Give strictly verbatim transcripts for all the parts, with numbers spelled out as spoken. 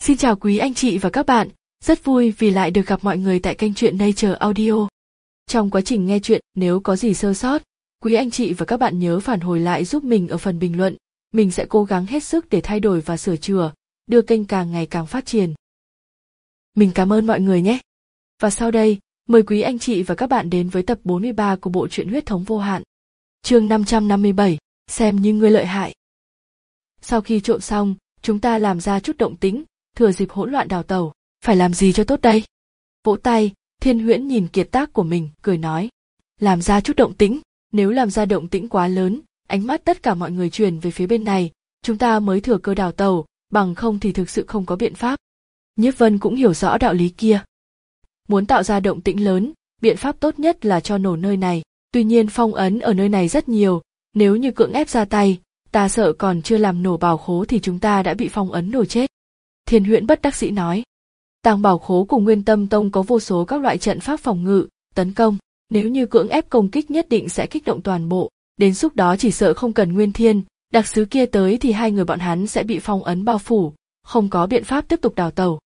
Xin chào quý anh chị và các bạn, rất vui vì lại được gặp mọi người tại kênh truyện Nature Audio. Trong quá trình nghe truyện, nếu có gì sơ sót, quý anh chị và các bạn nhớ phản hồi lại giúp mình ở phần bình luận, mình sẽ cố gắng hết sức để thay đổi và sửa chữa, đưa kênh càng ngày càng phát triển. Mình cảm ơn mọi người nhé. Và sau đây, mời quý anh chị và các bạn đến với tập bốn mươi ba của bộ truyện Huyết thống vô hạn. Chương năm trăm năm mươi bảy, xem như ngươi lợi hại. Sau khi trộn xong, chúng ta làm ra chút động tĩnh, thừa dịp hỗn loạn đào tẩu, phải làm gì cho tốt đây? Vỗ tay, Thiên Huyễn nhìn kiệt tác của mình, cười nói, làm ra chút động tĩnh, nếu làm ra động tĩnh quá lớn, ánh mắt tất cả mọi người truyền về phía bên này, chúng ta mới thừa cơ đào tẩu, bằng không thì thực sự không có biện pháp. Nhiếp Vân cũng hiểu rõ đạo lý kia. Muốn tạo ra động tĩnh lớn, biện pháp tốt nhất là cho nổ nơi này, tuy nhiên phong ấn ở nơi này rất nhiều, nếu như cưỡng ép ra tay, ta sợ còn chưa làm nổ bảo khố thì chúng ta đã bị phong ấn nổ chết. Thiên Huyễn bất đắc dĩ nói. Tàng bảo khố cùng Nguyên Tâm Tông có vô số các loại trận pháp phòng ngự, tấn công, nếu như cưỡng ép công kích nhất định sẽ kích động toàn bộ, đến lúc đó chỉ sợ không cần Nguyên Thiên, đặc sứ kia tới thì hai người bọn hắn sẽ bị phong ấn bao phủ, không có biện pháp tiếp tục đào tẩu.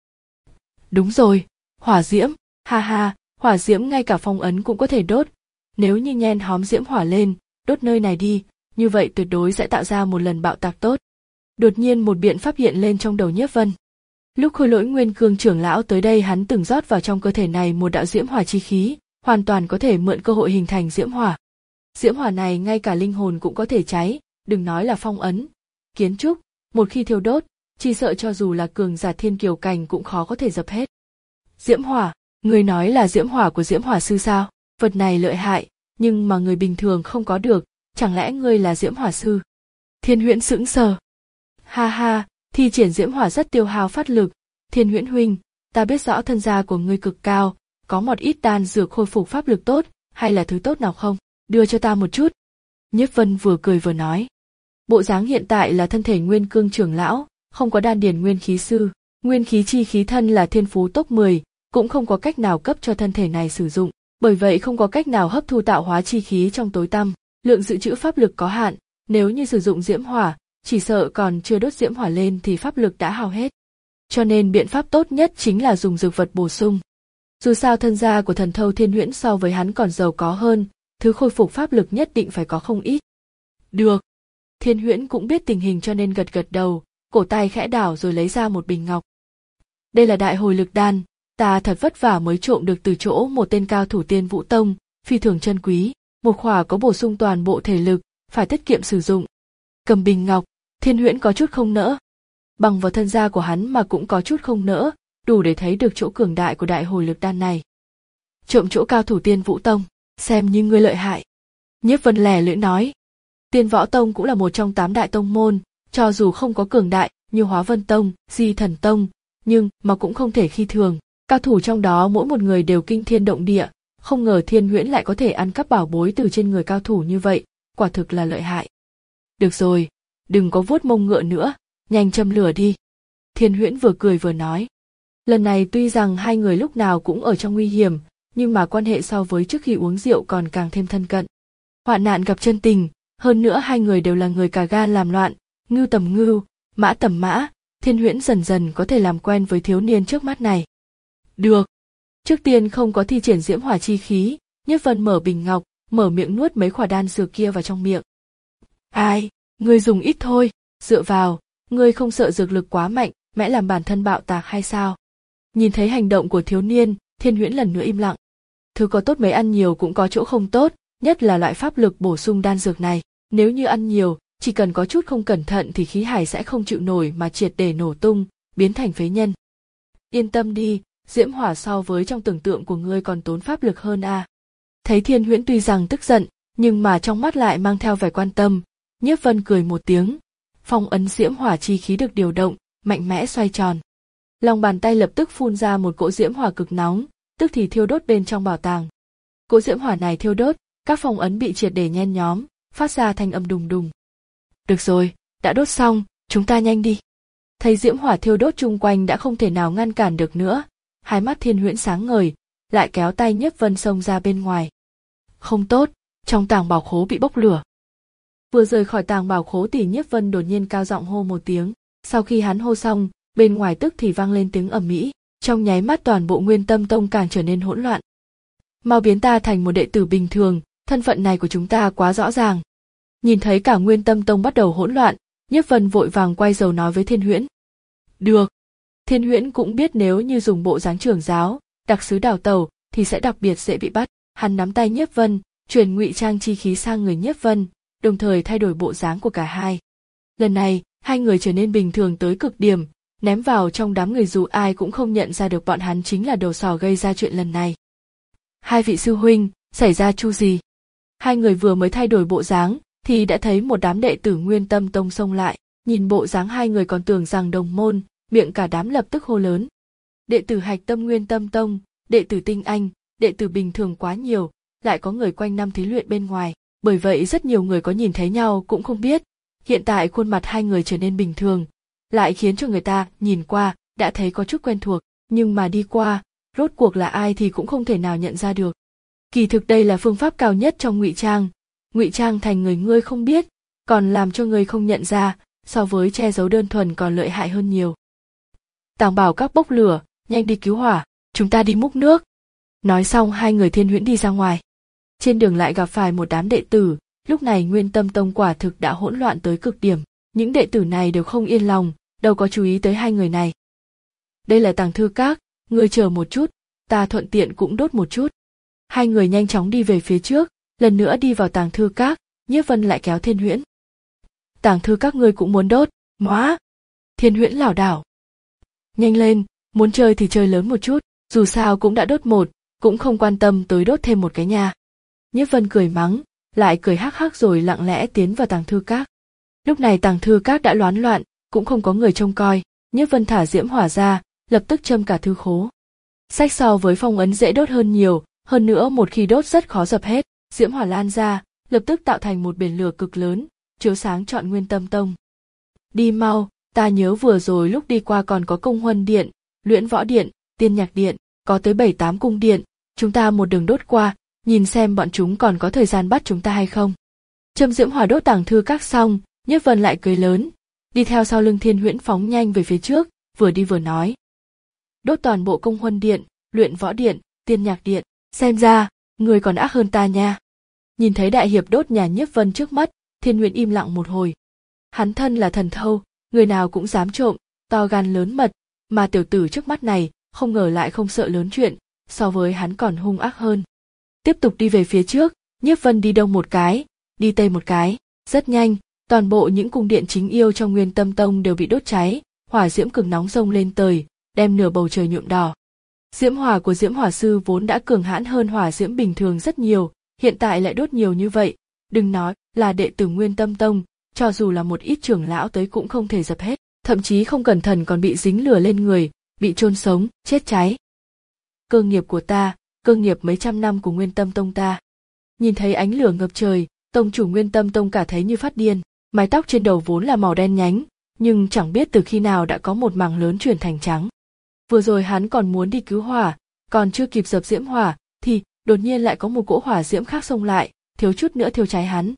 Đúng rồi, hỏa diễm, ha ha, hỏa diễm ngay cả phong ấn cũng có thể đốt, nếu như nhen hóm diễm hỏa lên, đốt nơi này đi, như vậy tuyệt đối sẽ tạo ra một lần bạo tạc tốt. Đột nhiên một biện pháp hiện lên trong đầu Nhiếp Vân. Lúc Khôi Lỗi Nguyên Cương trưởng lão tới đây hắn từng rót vào trong cơ thể này một đạo diễm hỏa chi khí, hoàn toàn có thể mượn cơ hội hình thành diễm hỏa. Diễm hỏa này ngay cả linh hồn cũng có thể cháy, đừng nói là phong ấn, kiến trúc, một khi thiêu đốt, chỉ sợ cho dù là cường giả thiên kiều cảnh cũng khó có thể dập hết. Diễm hỏa, người nói là diễm hỏa của diễm hỏa sư sao? Vật này lợi hại, nhưng mà người bình thường không có được, chẳng lẽ ngươi là diễm hỏa sư? Thiên Huyễn sững sờ. Ha ha, thi triển diễm hỏa rất tiêu hao phát lực, Thiên Huyễn huynh, ta biết rõ thân gia của ngươi cực cao, có một ít đan dược khôi phục pháp lực tốt, hay là thứ tốt nào không? Đưa cho ta một chút. Nhiếp Vân vừa cười vừa nói. Bộ dáng hiện tại là thân thể Nguyên Cương trưởng lão, không có đan điền nguyên khí sư, nguyên khí chi khí thân là thiên phú top mười, cũng không có cách nào cấp cho thân thể này sử dụng, bởi vậy không có cách nào hấp thu tạo hóa chi khí trong tối tăm, lượng dự trữ pháp lực có hạn, nếu như sử dụng diễm hỏa, chỉ sợ còn chưa đốt diễm hỏa lên thì pháp lực đã hao hết. Cho nên biện pháp tốt nhất chính là dùng dược vật bổ sung. Dù sao thân gia của Thần Thâu Thiên Huyễn so với hắn còn giàu có hơn, thứ khôi phục pháp lực nhất định phải có không ít. Được. Thiên Huyễn cũng biết tình hình cho nên gật gật đầu, cổ tay khẽ đảo rồi lấy ra một bình ngọc. Đây là đại hồi lực đan, ta thật vất vả mới trộm được từ chỗ một tên cao thủ Tiên Vũ Tông, phi thường chân quý, một khỏa có bổ sung toàn bộ thể lực, phải tiết kiệm sử dụng. Cầm bình ngọc, Thiên Huyễn có chút không nỡ. Bằng vào thân gia của hắn mà cũng có chút không nỡ, đủ để thấy được chỗ cường đại của đại hồi lực đan này. Trộm chỗ cao thủ Tiên Vũ Tông, xem như ngươi lợi hại. Nhiếp Vân lẻ lưỡi nói. Tiên Võ Tông cũng là một trong tám đại tông môn, cho dù không có cường đại như Hóa Vân Tông, Di Thần Tông, nhưng mà cũng không thể khi thường. Cao thủ trong đó mỗi một người đều kinh thiên động địa, không ngờ Thiên Huyễn lại có thể ăn cắp bảo bối từ trên người cao thủ như vậy, quả thực là lợi hại. Được rồi, đừng có vuốt mông ngựa nữa, nhanh châm lửa đi. Thiên Huyễn vừa cười vừa nói. Lần này tuy rằng hai người lúc nào cũng ở trong nguy hiểm, nhưng mà quan hệ so với trước khi uống rượu còn càng thêm thân cận. Hoạn nạn gặp chân tình, hơn nữa hai người đều là người cả gan làm loạn, ngưu tầm ngưu, mã tầm mã, Thiên Huyễn dần dần có thể làm quen với thiếu niên trước mắt này. Được. Trước tiên không có thi triển diễm hỏa chi khí, Nhiếp Vân mở bình ngọc, mở miệng nuốt mấy quả đan dược kia vào trong miệng. Ai, ngươi dùng ít thôi, dựa vào, ngươi không sợ dược lực quá mạnh, mẽ làm bản thân bạo tạc hay sao? Nhìn thấy hành động của thiếu niên, Thiên Huyễn lần nữa im lặng. Thứ có tốt mấy ăn nhiều cũng có chỗ không tốt, nhất là loại pháp lực bổ sung đan dược này. Nếu như ăn nhiều, chỉ cần có chút không cẩn thận thì khí hải sẽ không chịu nổi mà triệt để nổ tung, biến thành phế nhân. Yên tâm đi, diễm hỏa so với trong tưởng tượng của ngươi còn tốn pháp lực hơn à. Thấy Thiên Huyễn tuy rằng tức giận, nhưng mà trong mắt lại mang theo vẻ quan tâm, Nhiếp Vân cười một tiếng, phong ấn diễm hỏa chi khí được điều động, mạnh mẽ xoay tròn. Lòng bàn tay lập tức phun ra một cỗ diễm hỏa cực nóng, tức thì thiêu đốt bên trong bảo tàng. Cỗ diễm hỏa này thiêu đốt, các phong ấn bị triệt để nhen nhóm, phát ra thanh âm đùng đùng. Được rồi, đã đốt xong, chúng ta nhanh đi. Thấy diễm hỏa thiêu đốt chung quanh đã không thể nào ngăn cản được nữa, hai mắt Thiên Huyễn sáng ngời, lại kéo tay Nhiếp Vân xông ra bên ngoài. Không tốt, trong tàng bảo khố bị bốc lửa. Vừa rời khỏi tàng bảo khố thì Nhiếp Vân đột nhiên cao giọng hô một tiếng, sau khi hắn hô xong, bên ngoài tức thì vang lên tiếng ầm ĩ, trong nháy mắt toàn bộ Nguyên Tâm Tông càng trở nên hỗn loạn. Mau biến ta thành một đệ tử bình thường, thân phận này của chúng ta quá rõ ràng. Nhìn thấy cả Nguyên Tâm Tông bắt đầu hỗn loạn, Nhiếp Vân vội vàng quay đầu nói với Thiên Huyễn. Được. Thiên Huyễn cũng biết nếu như dùng bộ dáng trưởng giáo, đặc sứ đào tẩu thì sẽ đặc biệt dễ bị bắt. Hắn nắm tay Nhiếp Vân, truyền ngụy trang chi khí sang người Nhiếp Vân, đồng thời thay đổi bộ dáng của cả hai. Lần này, hai người trở nên bình thường tới cực điểm, ném vào trong đám người dù ai cũng không nhận ra được bọn hắn chính là đầu sỏ gây ra chuyện lần này. Hai vị sư huynh, xảy ra chu gì? Hai người vừa mới thay đổi bộ dáng, thì đã thấy một đám đệ tử Nguyên Tâm Tông xông lại, nhìn bộ dáng hai người còn tưởng rằng đồng môn, miệng cả đám lập tức hô lớn. Đệ tử hạch tâm Nguyên Tâm Tông, đệ tử tinh anh, đệ tử bình thường quá nhiều, lại có người quanh năm thí luyện bên ngoài, bởi vậy rất nhiều người có nhìn thấy nhau cũng không biết. Hiện tại khuôn mặt hai người trở nên bình thường, lại khiến cho người ta nhìn qua đã thấy có chút quen thuộc, nhưng mà đi qua, rốt cuộc là ai thì cũng không thể nào nhận ra được. Kỳ thực đây là phương pháp cao nhất trong ngụy trang, ngụy trang thành người ngươi không biết, còn làm cho người không nhận ra, so với che giấu đơn thuần còn lợi hại hơn nhiều. Tàng bảo các bốc lửa, nhanh đi cứu hỏa, chúng ta đi múc nước. Nói xong hai người Thiên Huyễn đi ra ngoài. Trên đường lại gặp phải một đám đệ tử, lúc này Nguyên Tâm Tông quả thực đã hỗn loạn tới cực điểm, những đệ tử này đều không yên lòng, đâu có chú ý tới hai người này. Đây là Tàng Thư Các, ngươi chờ một chút, ta thuận tiện cũng đốt một chút. Hai người nhanh chóng đi về phía trước, lần nữa đi vào Tàng Thư Các, Nhiếp Vân lại kéo Thiên Huyễn. Tàng Thư Các ngươi cũng muốn đốt, móa. Thiên Huyễn lảo đảo. Nhanh lên, muốn chơi thì chơi lớn một chút, dù sao cũng đã đốt một, cũng không quan tâm tới đốt thêm một cái nhà. Nhiếp Vân cười mắng, lại cười hắc hắc rồi lặng lẽ tiến vào Tàng Thư Các. Lúc này Tàng Thư Các đã loán loạn, cũng không có người trông coi, Nhiếp Vân thả diễm hỏa ra, lập tức châm cả thư khố. Sách so với phong ấn dễ đốt hơn nhiều, hơn nữa một khi đốt rất khó dập hết, diễm hỏa lan ra, lập tức tạo thành một biển lửa cực lớn, chiếu sáng trọn Nguyên Tâm Tông. Đi mau, ta nhớ vừa rồi lúc đi qua còn có Công Huân Điện, Luyện Võ Điện, Tiên Nhạc Điện, có tới bảy tám cung điện, chúng ta một đường đốt qua, nhìn xem bọn chúng còn có thời gian bắt chúng ta hay không. Châm diễm hỏa đốt Tàng Thư Các xong, Nhiếp Vân lại cười lớn, đi theo sau lưng Thiên Huyễn phóng nhanh về phía trước, vừa đi vừa nói. Đốt toàn bộ Công Huân Điện, Luyện Võ Điện, Tiên Nhạc Điện, xem ra, người còn ác hơn ta nha. Nhìn thấy đại hiệp đốt nhà Nhiếp Vân trước mắt, Thiên Huyễn im lặng một hồi. Hắn thân là thần thâu, người nào cũng dám trộm, to gan lớn mật, mà tiểu tử trước mắt này, không ngờ lại không sợ lớn chuyện, so với hắn còn hung ác hơn. Tiếp tục đi về phía trước, Nhiếp Vân đi đông một cái, đi tây một cái, rất nhanh, toàn bộ những cung điện chính yêu trong Nguyên Tâm Tông đều bị đốt cháy, hỏa diễm cực nóng rông lên tời, đem nửa bầu trời nhuộm đỏ. Diễm hỏa của Diễm Hỏa Sư vốn đã cường hãn hơn hỏa diễm bình thường rất nhiều, hiện tại lại đốt nhiều như vậy, đừng nói là đệ tử Nguyên Tâm Tông, cho dù là một ít trưởng lão tới cũng không thể dập hết, thậm chí không cẩn thận còn bị dính lửa lên người, bị chôn sống, chết cháy. Cơ nghiệp của ta, cơ nghiệp mấy trăm năm của Nguyên Tâm Tông ta. Nhìn thấy ánh lửa ngập trời, tông chủ Nguyên Tâm Tông cả thấy như phát điên, mái tóc trên đầu vốn là màu đen nhánh, nhưng chẳng biết từ khi nào đã có một mảng lớn chuyển thành trắng. Vừa rồi hắn còn muốn đi cứu hỏa, còn chưa kịp dập diễm hỏa, thì đột nhiên lại có một cỗ hỏa diễm khác xông lại, thiếu chút nữa thiêu cháy hắn.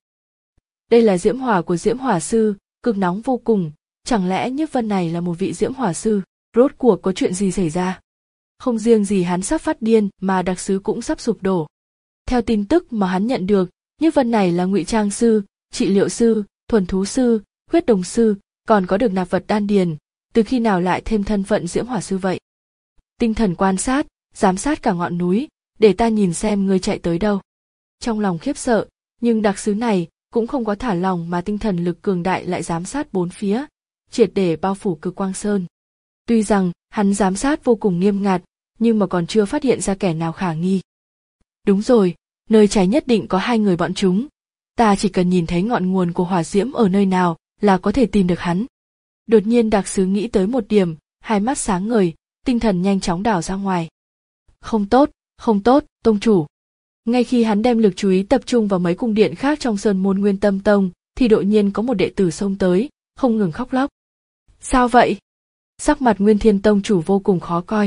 Đây là diễm hỏa của Diễm Hỏa Sư, cực nóng vô cùng, chẳng lẽ Nhiếp Vân này là một vị Diễm Hỏa Sư, rốt cuộc có chuyện gì xảy ra? Không riêng gì hắn sắp phát điên mà đặc sứ cũng sắp sụp đổ. Theo tin tức mà hắn nhận được, Nhiếp Vân này là ngụy trang sư, trị liệu sư, thuần thú sư, huyết đồng sư, còn có được nạp vật đan điền, từ khi nào lại thêm thân phận Diễm Hỏa Sư vậy? Tinh thần quan sát, giám sát cả ngọn núi, để ta nhìn xem ngươi chạy tới đâu. Trong lòng khiếp sợ, nhưng đặc sứ này cũng không có thả lòng mà tinh thần lực cường đại lại giám sát bốn phía, triệt để bao phủ Cực Quang Sơn. Tuy rằng hắn giám sát vô cùng nghiêm ngặt, nhưng mà còn chưa phát hiện ra kẻ nào khả nghi. Đúng rồi, nơi cháy nhất định có hai người bọn chúng. Ta chỉ cần nhìn thấy ngọn nguồn của hỏa diễm ở nơi nào là có thể tìm được hắn. Đột nhiên đặc sứ nghĩ tới một điểm, hai mắt sáng ngời, tinh thần nhanh chóng đảo ra ngoài. Không tốt, không tốt, tông chủ. Ngay khi hắn đem lực chú ý tập trung vào mấy cung điện khác trong sơn môn Nguyên Tâm Tông, thì đột nhiên có một đệ tử xông tới, không ngừng khóc lóc. Sao vậy? Sắc mặt Nguyên Thiên Tông chủ vô cùng khó coi.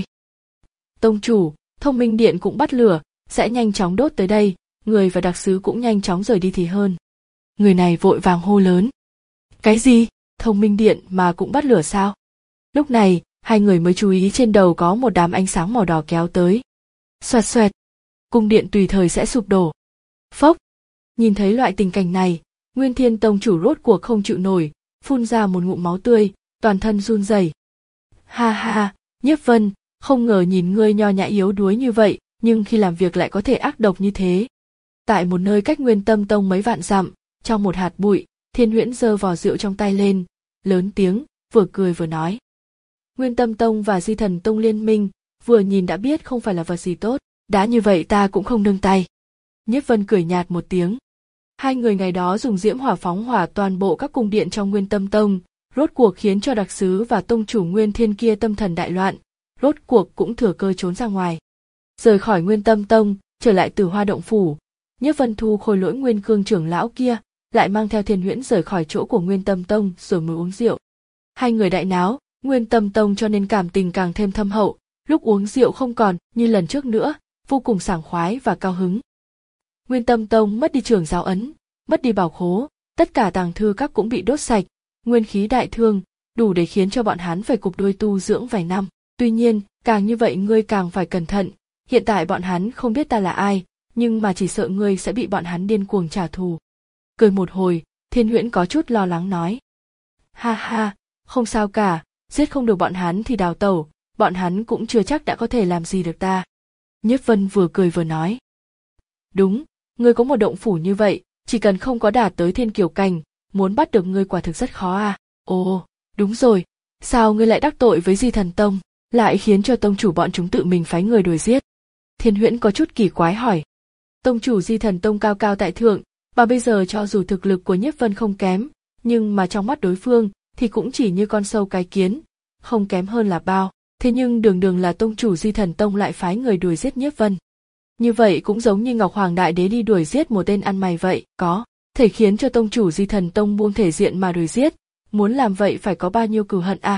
Tông chủ, Thông Minh Điện cũng bắt lửa, sẽ nhanh chóng đốt tới đây, người và đặc sứ cũng nhanh chóng rời đi thì hơn. Người này vội vàng hô lớn. Cái gì? Thông Minh Điện mà cũng bắt lửa sao? Lúc này, hai người mới chú ý trên đầu có một đám ánh sáng màu đỏ kéo tới. Xoẹt xoẹt, cung điện tùy thời sẽ sụp đổ. Phốc, nhìn thấy loại tình cảnh này, Nguyên Thiên Tông chủ rốt cuộc không chịu nổi, phun ra một ngụm máu tươi, toàn thân run rẩy. Ha ha, Nhiếp Vân, không ngờ nhìn ngươi nho nhã yếu đuối như vậy, nhưng khi làm việc lại có thể ác độc như thế. Tại một nơi cách Nguyên Tâm Tông mấy vạn dặm, trong một hạt bụi, Thiên Huyễn giơ vò rượu trong tay lên, lớn tiếng, vừa cười vừa nói. Nguyên Tâm Tông và Di Thần Tông liên minh, vừa nhìn đã biết không phải là vật gì tốt, đã như vậy ta cũng không nương tay. Nhiếp Vân cười nhạt một tiếng. Hai người ngày đó dùng diễm hỏa phóng hỏa toàn bộ các cung điện trong Nguyên Tâm Tông, rốt cuộc khiến cho đặc sứ và tông chủ Nguyên Thiên kia tâm thần đại loạn, rốt cuộc cũng thừa cơ trốn ra ngoài. Rời khỏi Nguyên Tâm Tông, trở lại Tử Hoa động phủ, Nhiếp Vân thu khôi lỗi Nguyên Cương trưởng lão kia, lại mang theo Thiên Huyễn rời khỏi chỗ của Nguyên Tâm Tông rồi mới uống rượu. Hai người đại náo, Nguyên Tâm Tông cho nên cảm tình càng thêm thâm hậu, lúc uống rượu không còn như lần trước nữa, vô cùng sảng khoái và cao hứng. Nguyên Tâm Tông mất đi trưởng giáo ấn, mất đi bảo khố, tất cả tàng thư các cũng bị đốt sạch, nguyên khí đại thương, đủ để khiến cho bọn hắn phải cụp đuôi tu dưỡng vài năm. Tuy nhiên, càng như vậy ngươi càng phải cẩn thận, hiện tại bọn hắn không biết ta là ai, nhưng mà chỉ sợ ngươi sẽ bị bọn hắn điên cuồng trả thù. Cười một hồi, Thiên Huyễn có chút lo lắng nói. Ha ha, không sao cả, giết không được bọn hắn thì đào tẩu, bọn hắn cũng chưa chắc đã có thể làm gì được ta. Nhiếp Vân vừa cười vừa nói. Đúng, ngươi có một động phủ như vậy, chỉ cần không có đạt tới thiên kiều cảnh, muốn bắt được ngươi quả thực rất khó à. Ồ, đúng rồi, sao ngươi lại đắc tội với Di Thần Tông, lại khiến cho tông chủ bọn chúng tự mình phái người đuổi giết? Thiên Huyễn có chút kỳ quái hỏi. Tông chủ Di Thần Tông cao cao tại thượng, mà bây giờ cho dù thực lực của Nhiếp Vân không kém, nhưng mà trong mắt đối phương thì cũng chỉ như con sâu cái kiến, không kém hơn là bao. Thế nhưng đường đường là tông chủ Di Thần Tông lại phái người đuổi giết Nhiếp Vân. Như vậy cũng giống như Ngọc Hoàng Đại Đế đi đuổi giết một tên ăn mày vậy, có thể khiến cho tông chủ Di Thần Tông buông thể diện mà đuổi giết, muốn làm vậy phải có bao nhiêu cừu hận à?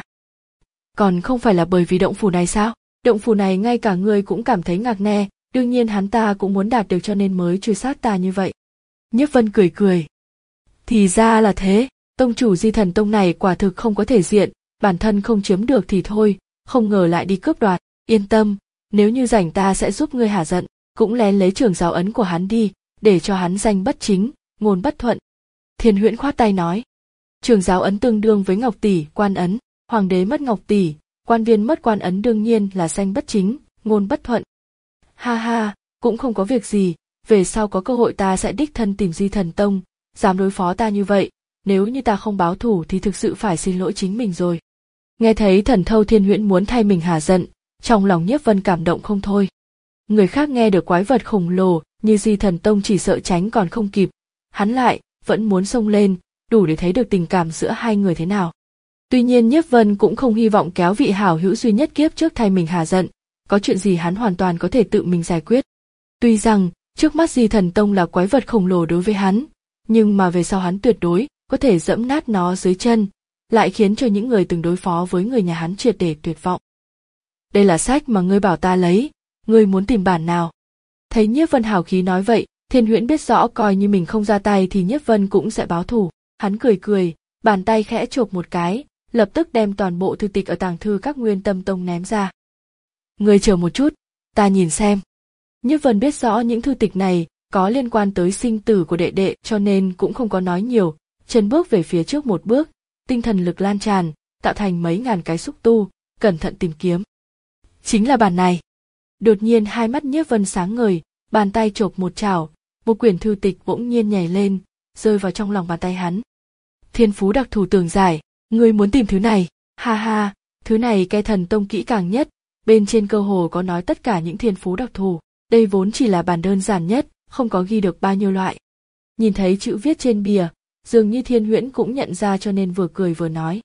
Còn không phải là bởi vì động phủ này sao? Động phủ này ngay cả ngươi cũng cảm thấy ngạc nè, đương nhiên hắn ta cũng muốn đạt được cho nên mới truy sát ta như vậy. Nhiếp Vân cười cười. Thì ra là thế, tông chủ Di Thần Tông này quả thực không có thể diện, bản thân không chiếm được thì thôi, không ngờ lại đi cướp đoạt, yên tâm, nếu như rảnh ta sẽ giúp ngươi hả giận, cũng lén lấy trưởng giáo ấn của hắn đi, để cho hắn danh bất chính, ngôn bất thuận. Thiên Huyễn khoát tay nói. Trưởng giáo ấn tương đương với ngọc tỷ, quan ấn, hoàng đế mất ngọc tỷ, quan viên mất quan ấn đương nhiên là danh bất chính, ngôn bất thuận. Ha ha, cũng không có việc gì, về sau có cơ hội ta sẽ đích thân tìm Di Thần Tông, dám đối phó ta như vậy, nếu như ta không báo thù thì thực sự phải xin lỗi chính mình rồi. Nghe thấy Thần Thâu Thiên Huyễn muốn thay mình hả giận, trong lòng Nhiếp Vân cảm động không thôi. Người khác nghe được quái vật khổng lồ như Di Thần Tông chỉ sợ tránh còn không kịp, hắn lại vẫn muốn xông lên, đủ để thấy được tình cảm giữa hai người thế nào. Tuy nhiên Nhiếp Vân cũng không hy vọng kéo vị hảo hữu duy nhất kiếp trước thay mình hả giận, có chuyện gì hắn hoàn toàn có thể tự mình giải quyết. Tuy rằng trước mắt Di Thần Tông là quái vật khổng lồ đối với hắn, nhưng mà về sau hắn tuyệt đối có thể dẫm nát nó dưới chân, lại khiến cho những người từng đối phó với người nhà hắn triệt để tuyệt vọng. Đây là sách mà ngươi bảo ta lấy, ngươi muốn tìm bản nào? Thấy Nhiếp Vân hào khí nói vậy, Thiên Huyễn biết rõ coi như mình không ra tay thì Nhiếp Vân cũng sẽ báo thù. Hắn cười cười, bàn tay khẽ chộp một cái, lập tức đem toàn bộ thư tịch ở tàng thư các Nguyên Tâm Tông ném ra. Ngươi chờ một chút, ta nhìn xem. Nhiếp Vân biết rõ những thư tịch này có liên quan tới sinh tử của đệ đệ cho nên cũng không có nói nhiều, chân bước về phía trước một bước, tinh thần lực lan tràn, tạo thành mấy ngàn cái xúc tu, cẩn thận tìm kiếm. Chính là bản này. Đột nhiên hai mắt Nhiếp Vân sáng ngời, bàn tay chộp một chảo, một quyển thư tịch bỗng nhiên nhảy lên, rơi vào trong lòng bàn tay hắn. Thiên phú đặc thù tường giải, ngươi muốn tìm thứ này? Ha ha, thứ này cái Thần Tông kỹ càng nhất, bên trên cơ hồ có nói tất cả những thiên phú đặc thù. Đây vốn chỉ là bản đơn giản nhất, không có ghi được bao nhiêu loại. Nhìn thấy chữ viết trên bìa, dường như Thiên Huyễn cũng nhận ra cho nên vừa cười vừa nói.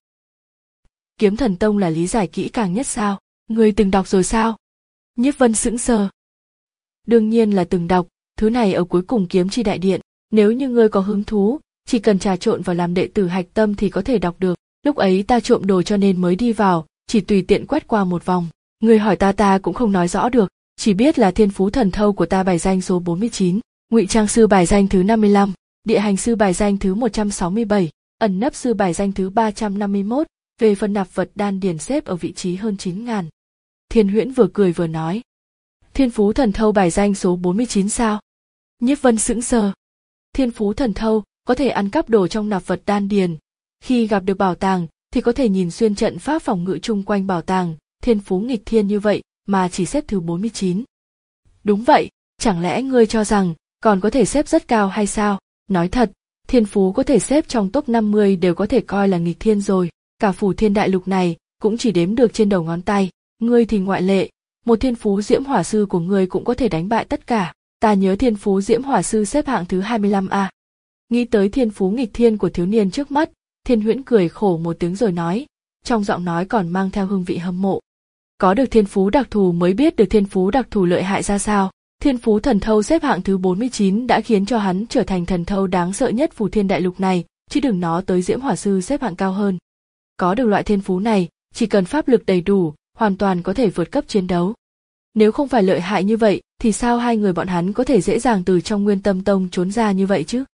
Kiếm Thần Tông là lý giải kỹ càng nhất sao? Ngươi từng đọc rồi sao? Nhiếp Vân sững sờ. Đương nhiên là từng đọc, thứ này ở cuối cùng Kiếm Chi Đại Điện, nếu như ngươi có hứng thú, chỉ cần trà trộn vào làm đệ tử hạch tâm thì có thể đọc được. Lúc ấy ta trộm đồ cho nên mới đi vào, chỉ tùy tiện quét qua một vòng. Ngươi hỏi ta ta cũng không nói rõ được, chỉ biết là thiên phú thần thâu của ta bài danh số bốn mươi chín, ngụy trang sư bài danh thứ năm mươi lăm, địa hành sư bài danh thứ một trăm sáu mươi bảy, ẩn nấp sư bài danh thứ ba trăm năm mươi mốt, Về phần nạp vật đan điền xếp ở vị trí hơn chín ngàn. Thiên Huyễn vừa cười vừa nói. Thiên phú thần thâu bài danh số bốn mươi chín sao? Nhiếp Vân sững sờ. Thiên phú thần thâu có thể ăn cắp đồ trong nạp vật đan điền. Khi gặp được bảo tàng thì có thể nhìn xuyên trận pháp phòng ngự chung quanh bảo tàng. Thiên phú nghịch thiên như vậy mà chỉ xếp thứ bốn mươi chín. Đúng vậy, chẳng lẽ ngươi cho rằng còn có thể xếp rất cao hay sao? Nói thật, thiên phú có thể xếp trong top năm mươi đều có thể coi là nghịch thiên rồi. Cả phủ thiên đại lục này cũng chỉ đếm được trên đầu ngón tay. Ngươi thì ngoại lệ, một thiên phú diễm hỏa sư của ngươi cũng có thể đánh bại tất cả. Ta nhớ thiên phú diễm hỏa sư xếp hạng thứ hai mươi lăm a. Nghĩ tới thiên phú nghịch thiên của thiếu niên trước mắt, Thiên Huyễn cười khổ một tiếng rồi nói, trong giọng nói còn mang theo hương vị hâm mộ. Có được thiên phú đặc thù mới biết được thiên phú đặc thù lợi hại ra sao. Thiên phú thần thâu xếp hạng thứ bốn mươi chín đã khiến cho hắn trở thành thần thâu đáng sợ nhất phủ thiên đại lục này, chứ đừng nói tới diễm hỏa sư xếp hạng cao hơn. Có được loại thiên phú này, chỉ cần pháp lực đầy đủ, hoàn toàn có thể vượt cấp chiến đấu. Nếu không phải lợi hại như vậy, thì sao hai người bọn hắn có thể dễ dàng từ trong Nguyên Tâm Tông trốn ra như vậy chứ?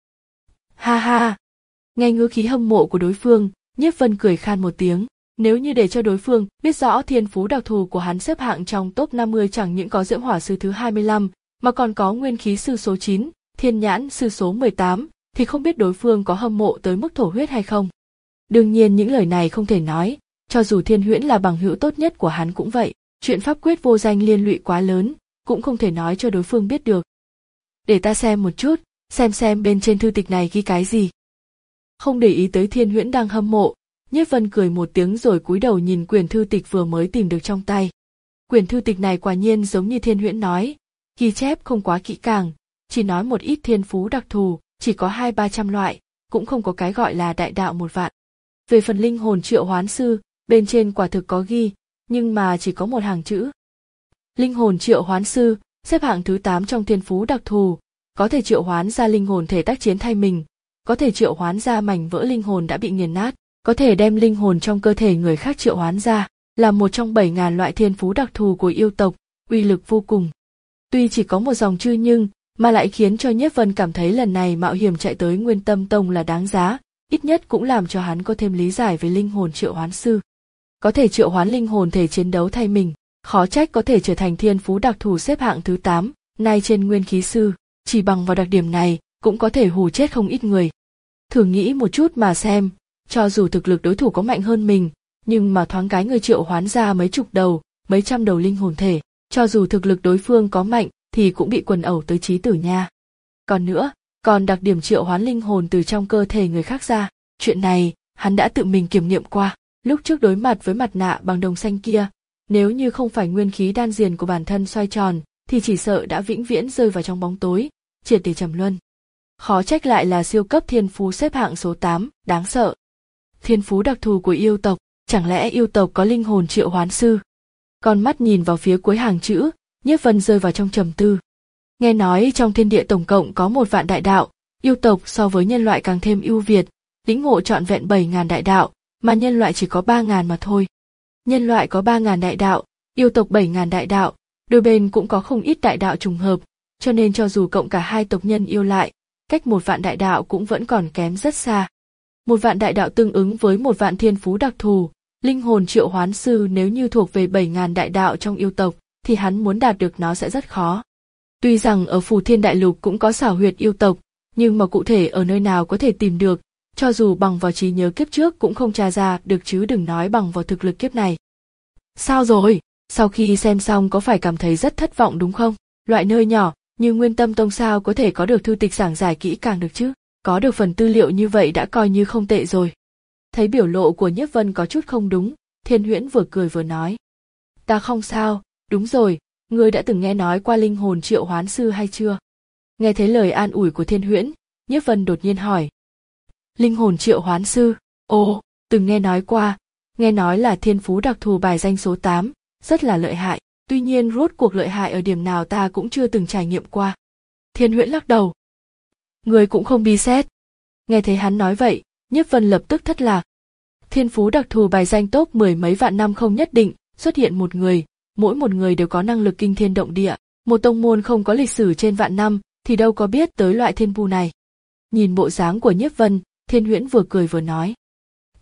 Ha ha! Nghe ngữ khí hâm mộ của đối phương, Nhiếp Vân cười khan một tiếng. Nếu như để cho đối phương biết rõ thiên phú đặc thù của hắn xếp hạng trong top năm mươi chẳng những có diễm hỏa sư thứ hai mươi lăm, mà còn có nguyên khí sư số chín, thiên nhãn sư số mười tám, thì không biết đối phương có hâm mộ tới mức thổ huyết hay không. Đương nhiên những lời này không thể nói, cho dù Thiên Huyễn là bằng hữu tốt nhất của hắn cũng vậy, chuyện pháp quyết vô danh liên lụy quá lớn, cũng không thể nói cho đối phương biết được. Để ta xem một chút, xem xem bên trên thư tịch này ghi cái gì. Không để ý tới Thiên Huyễn đang hâm mộ, Nhiếp Vân cười một tiếng rồi cúi đầu nhìn quyển thư tịch vừa mới tìm được trong tay. Quyển thư tịch này quả nhiên giống như Thiên Huyễn nói, ghi chép không quá kỹ càng, chỉ nói một ít thiên phú đặc thù, chỉ có hai ba trăm loại, cũng không có cái gọi là đại đạo một vạn. Về phần linh hồn triệu hoán sư, bên trên quả thực có ghi, nhưng mà chỉ có một hàng chữ. Linh hồn triệu hoán sư, xếp hạng thứ tám trong thiên phú đặc thù, có thể triệu hoán ra linh hồn thể tác chiến thay mình, có thể triệu hoán ra mảnh vỡ linh hồn đã bị nghiền nát, có thể đem linh hồn trong cơ thể người khác triệu hoán ra, là một trong bảy ngàn loại thiên phú đặc thù của yêu tộc, uy lực vô cùng. Tuy chỉ có một dòng chữ nhưng, mà lại khiến cho Nhiếp Vân cảm thấy lần này mạo hiểm chạy tới Nguyên Tâm Tông là đáng giá, ít nhất cũng làm cho hắn có thêm lý giải về linh hồn triệu hoán sư. Có thể triệu hoán linh hồn thể chiến đấu thay mình, khó trách có thể trở thành thiên phú đặc thù xếp hạng thứ tám, nay trên nguyên khí sư, chỉ bằng vào đặc điểm này, cũng có thể hù chết không ít người. Thử nghĩ một chút mà xem, cho dù thực lực đối thủ có mạnh hơn mình, nhưng mà thoáng cái người triệu hoán ra mấy chục đầu, mấy trăm đầu linh hồn thể, cho dù thực lực đối phương có mạnh thì cũng bị quần ẩu tới chí tử nha. Còn nữa, còn đặc điểm triệu hoán linh hồn từ trong cơ thể người khác ra, chuyện này hắn đã tự mình kiểm nghiệm qua, lúc trước đối mặt với mặt nạ bằng đồng xanh kia, nếu như không phải nguyên khí đan diền của bản thân xoay tròn, thì chỉ sợ đã vĩnh viễn rơi vào trong bóng tối, triệt để trầm luân. Khó trách lại là siêu cấp thiên phú xếp hạng số tám, đáng sợ. Thiên phú đặc thù của yêu tộc, chẳng lẽ yêu tộc có linh hồn triệu hoán sư? Con mắt nhìn vào phía cuối hàng chữ, Nhiếp Vân rơi vào trong trầm tư. Nghe nói trong thiên địa tổng cộng có một vạn đại đạo, yêu tộc so với nhân loại càng thêm ưu việt, lĩnh ngộ trọn vẹn bảy ngàn đại đạo, mà nhân loại chỉ có ba ngàn mà thôi. Nhân loại có ba ngàn đại đạo, yêu tộc bảy ngàn đại đạo, đôi bên cũng có không ít đại đạo trùng hợp, cho nên cho dù cộng cả hai tộc nhân yêu lại, cách một vạn đại đạo cũng vẫn còn kém rất xa. Một vạn đại đạo tương ứng với một vạn thiên phú đặc thù, linh hồn triệu hoán sư nếu như thuộc về bảy ngàn đại đạo trong yêu tộc, thì hắn muốn đạt được nó sẽ rất khó. Tuy rằng ở Phù Thiên Đại Lục cũng có xảo huyệt yêu tộc, nhưng mà cụ thể ở nơi nào có thể tìm được, cho dù bằng vào trí nhớ kiếp trước cũng không tra ra được chứ đừng nói bằng vào thực lực kiếp này. Sao rồi? Sau khi xem xong có phải cảm thấy rất thất vọng đúng không? Loại nơi nhỏ như Nguyên Tâm Tông sao có thể có được thư tịch giảng giải kỹ càng được chứ? Có được phần tư liệu như vậy đã coi như không tệ rồi. Thấy biểu lộ của Nhiếp Vân có chút không đúng, Thiên Huyễn vừa cười vừa nói. Ta không sao, đúng rồi, ngươi đã từng nghe nói qua linh hồn triệu hoán sư hay chưa? Nghe thấy lời an ủi của Thiên Huyễn, Nhiếp Vân đột nhiên hỏi. Linh hồn triệu hoán sư? Ồ, từng nghe nói qua, nghe nói là thiên phú đặc thù bài danh số tám, rất là lợi hại, tuy nhiên rốt cuộc lợi hại ở điểm nào ta cũng chưa từng trải nghiệm qua. Thiên Huyễn lắc đầu. Ngươi cũng không bi xét. Nghe thấy hắn nói vậy, Nhiếp Vân lập tức thất lạc. Thiên phú đặc thù bài danh top mười mấy vạn năm không nhất định xuất hiện một người, mỗi một người đều có năng lực kinh thiên động địa, một tông môn không có lịch sử trên vạn năm thì đâu có biết tới loại thiên phú này. Nhìn bộ dáng của Nhiếp Vân, Thiên Huyễn vừa cười vừa nói.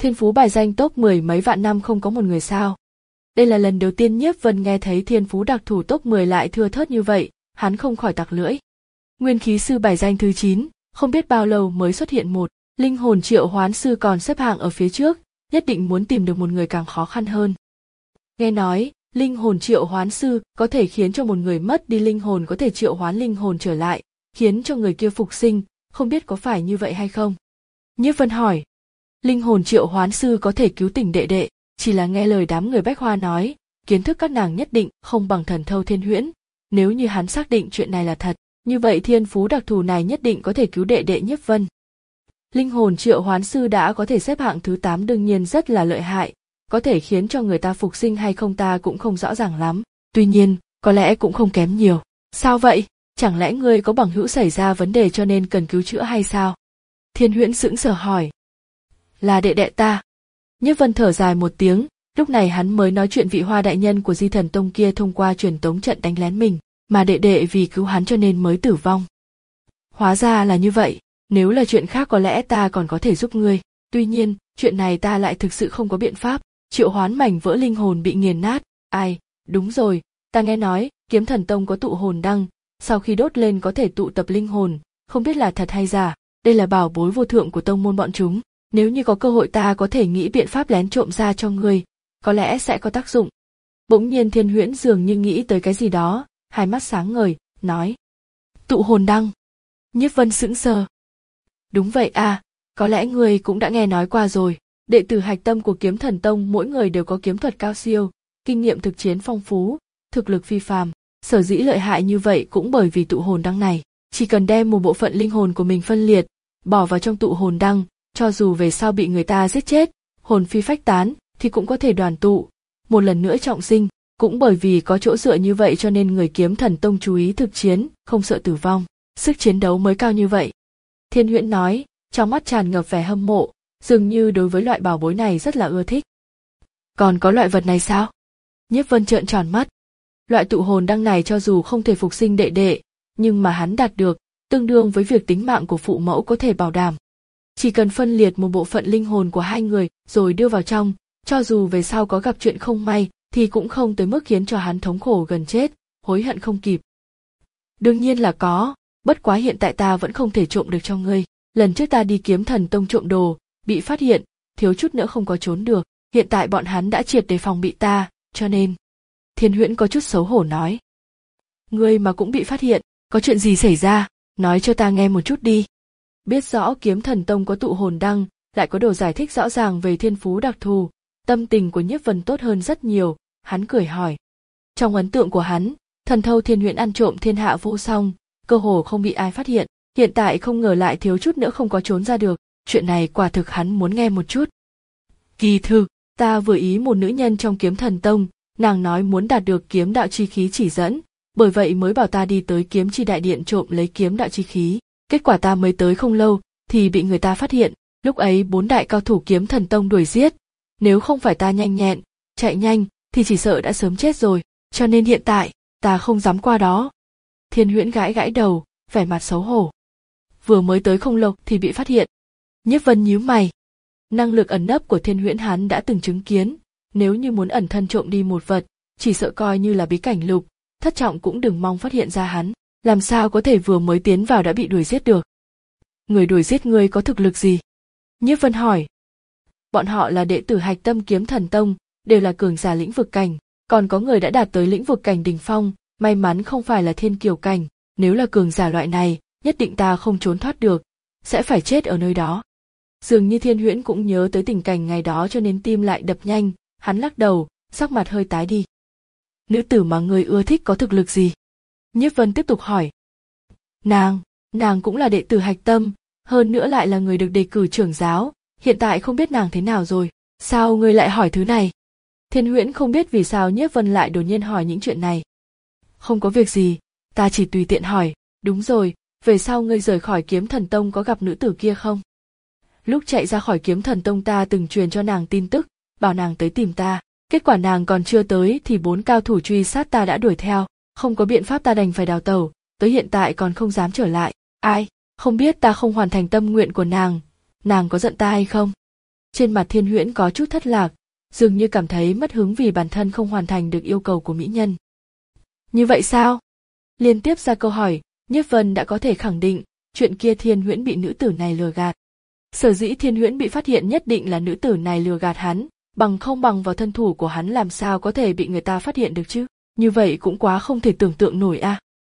Thiên phú bài danh top mười mấy vạn năm không có một người sao. Đây là lần đầu tiên Nhiếp Vân nghe thấy thiên phú đặc thù top mười lại thưa thớt như vậy, hắn không khỏi tặc lưỡi. Nguyên khí sư bài danh thứ chín, không biết bao lâu mới xuất hiện một, linh hồn triệu hoán sư còn xếp hạng ở phía trước, nhất định muốn tìm được một người càng khó khăn hơn. Nghe nói, linh hồn triệu hoán sư có thể khiến cho một người mất đi linh hồn có thể triệu hoán linh hồn trở lại, khiến cho người kia phục sinh, không biết có phải như vậy hay không? Nhiếp Vân hỏi. Linh hồn triệu hoán sư có thể cứu tỉnh đệ đệ, chỉ là nghe lời đám người Bách Hoa nói, kiến thức các nàng nhất định không bằng Thần Thâu Thiên Huyễn. Nếu như hắn xác định chuyện này là thật, như vậy thiên phú đặc thù này nhất định có thể cứu đệ đệ Nhiếp Vân. Linh hồn triệu hoán sư đã có thể xếp hạng thứ tám đương nhiên rất là lợi hại, có thể khiến cho người ta phục sinh hay không ta cũng không rõ ràng lắm, tuy nhiên, có lẽ cũng không kém nhiều. Sao vậy? Chẳng lẽ ngươi có bằng hữu xảy ra vấn đề cho nên cần cứu chữa hay sao? Thiên Huyễn sững sờ hỏi. Là đệ đệ ta. Nhiếp Vân thở dài một tiếng, lúc này hắn mới nói chuyện vị Hoa đại nhân của Di Thần Tông kia thông qua truyền tống trận đánh lén mình, mà đệ đệ vì cứu hắn cho nên mới tử vong. Hóa ra là như vậy, nếu là chuyện khác có lẽ ta còn có thể giúp ngươi, tuy nhiên, chuyện này ta lại thực sự không có biện pháp, triệu hoán mảnh vỡ linh hồn bị nghiền nát, ai, đúng rồi, ta nghe nói, Kiếm Thần Tông có tụ hồn đăng, sau khi đốt lên có thể tụ tập linh hồn, không biết là thật hay giả, đây là bảo bối vô thượng của tông môn bọn chúng, nếu như có cơ hội ta có thể nghĩ biện pháp lén trộm ra cho ngươi, có lẽ sẽ có tác dụng. Bỗng nhiên Thiên Huyễn dường như nghĩ tới cái gì đó, hai mắt sáng ngời, nói. Tụ hồn đăng. Nhiếp Vân sững sờ. Đúng vậy à, có lẽ ngươi cũng đã nghe nói qua rồi, đệ tử hạch tâm của Kiếm Thần Tông mỗi người đều có kiếm thuật cao siêu, kinh nghiệm thực chiến phong phú, thực lực phi phàm, sở dĩ lợi hại như vậy cũng bởi vì tụ hồn đăng này, chỉ cần đem một bộ phận linh hồn của mình phân liệt, bỏ vào trong tụ hồn đăng, cho dù về sau bị người ta giết chết, hồn phi phách tán, thì cũng có thể đoàn tụ, một lần nữa trọng sinh, cũng bởi vì có chỗ dựa như vậy cho nên người Kiếm Thần Tông chú ý thực chiến, không sợ tử vong, sức chiến đấu mới cao như vậy. Thiên Huyễn nói, trong mắt tràn ngập vẻ hâm mộ, dường như đối với loại bảo bối này rất là ưa thích. Còn có loại vật này sao? Nhiếp Vân trợn tròn mắt. Loại tụ hồn đăng này cho dù không thể phục sinh đệ đệ, nhưng mà hắn đạt được, tương đương với việc tính mạng của phụ mẫu có thể bảo đảm. Chỉ cần phân liệt một bộ phận linh hồn của hai người rồi đưa vào trong, cho dù về sau có gặp chuyện không may, thì cũng không tới mức khiến cho hắn thống khổ gần chết, hối hận không kịp. Đương nhiên là có, bất quá hiện tại ta vẫn không thể trộm được cho ngươi. Lần trước ta đi Kiếm Thần Tông trộm đồ, bị phát hiện, thiếu chút nữa không có trốn được, hiện tại bọn hắn đã triệt để phòng bị ta, cho nên... Thiên Huyễn có chút xấu hổ nói. Ngươi mà cũng bị phát hiện, có chuyện gì xảy ra, nói cho ta nghe một chút đi. Biết rõ Kiếm Thần Tông có tụ hồn đăng, lại có đồ giải thích rõ ràng về thiên phú đặc thù, tâm tình của Nhiếp Vân tốt hơn rất nhiều, hắn cười hỏi. Trong ấn tượng của hắn, Thần Thâu Thiên Huyễn ăn trộm thiên hạ vô song, cơ hồ không bị ai phát hiện, hiện tại không ngờ lại thiếu chút nữa không có trốn ra được, chuyện này quả thực hắn muốn nghe một chút. Kỳ thực, ta vừa ý một nữ nhân trong Kiếm Thần Tông, nàng nói muốn đạt được kiếm đạo chi khí chỉ dẫn, bởi vậy mới bảo ta đi tới Kiếm Chi Đại Điện trộm lấy kiếm đạo chi khí, kết quả ta mới tới không lâu thì bị người ta phát hiện, lúc ấy bốn đại cao thủ Kiếm Thần Tông đuổi giết, nếu không phải ta nhanh nhẹn, chạy nhanh thì chỉ sợ đã sớm chết rồi, cho nên hiện tại ta không dám qua đó. Thiên Huyễn gãi gãi đầu, vẻ mặt xấu hổ. Vừa mới tới không lâu thì bị phát hiện. Nhiếp Vân nhíu mày. Năng lực ẩn nấp của Thiên Huyễn hắn đã từng chứng kiến, nếu như muốn ẩn thân trộm đi một vật, chỉ sợ coi như là bí cảnh lục, thất trọng cũng đừng mong phát hiện ra hắn, làm sao có thể vừa mới tiến vào đã bị đuổi giết được. Người đuổi giết ngươi có thực lực gì? Nhiếp Vân hỏi. Bọn họ là đệ tử hạch tâm Kiếm Thần Tông, đều là cường giả lĩnh vực cảnh, còn có người đã đạt tới lĩnh vực cảnh đỉnh phong, may mắn không phải là thiên kiều cảnh, nếu là cường giả loại này, nhất định ta không trốn thoát được, sẽ phải chết ở nơi đó. Dường như Thiên Huyễn cũng nhớ tới tình cảnh ngày đó cho nên tim lại đập nhanh, hắn lắc đầu, sắc mặt hơi tái đi. Nữ tử mà người ưa thích có thực lực gì? Nhiếp Vân tiếp tục hỏi. Nàng, nàng cũng là đệ tử hạch tâm, hơn nữa lại là người được đề cử trưởng giáo, hiện tại không biết nàng thế nào rồi, sao ngươi lại hỏi thứ này? Thiên Huyễn không biết vì sao Nhiếp Vân lại đột nhiên hỏi những chuyện này. Không có việc gì, ta chỉ tùy tiện hỏi, đúng rồi, về sau ngươi rời khỏi Kiếm Thần Tông có gặp nữ tử kia không? Lúc chạy ra khỏi Kiếm Thần Tông ta từng truyền cho nàng tin tức, bảo nàng tới tìm ta, kết quả nàng còn chưa tới thì bốn cao thủ truy sát ta đã đuổi theo, không có biện pháp ta đành phải đào tẩu, tới hiện tại còn không dám trở lại. Ai, không biết ta không hoàn thành tâm nguyện của nàng, nàng có giận ta hay không? Trên mặt Thiên Huyễn có chút thất lạc, dường như cảm thấy mất hứng vì bản thân không hoàn thành được yêu cầu của mỹ nhân. Như vậy sao? Liên tiếp ra câu hỏi, Nhiếp Vân đã có thể khẳng định, chuyện kia Thiên Huyễn bị nữ tử này lừa gạt. Sở dĩ Thiên Huyễn bị phát hiện nhất định là nữ tử này lừa gạt hắn, bằng không bằng vào thân thủ của hắn làm sao có thể bị người ta phát hiện được chứ? Như vậy cũng quá không thể tưởng tượng nổi a. À.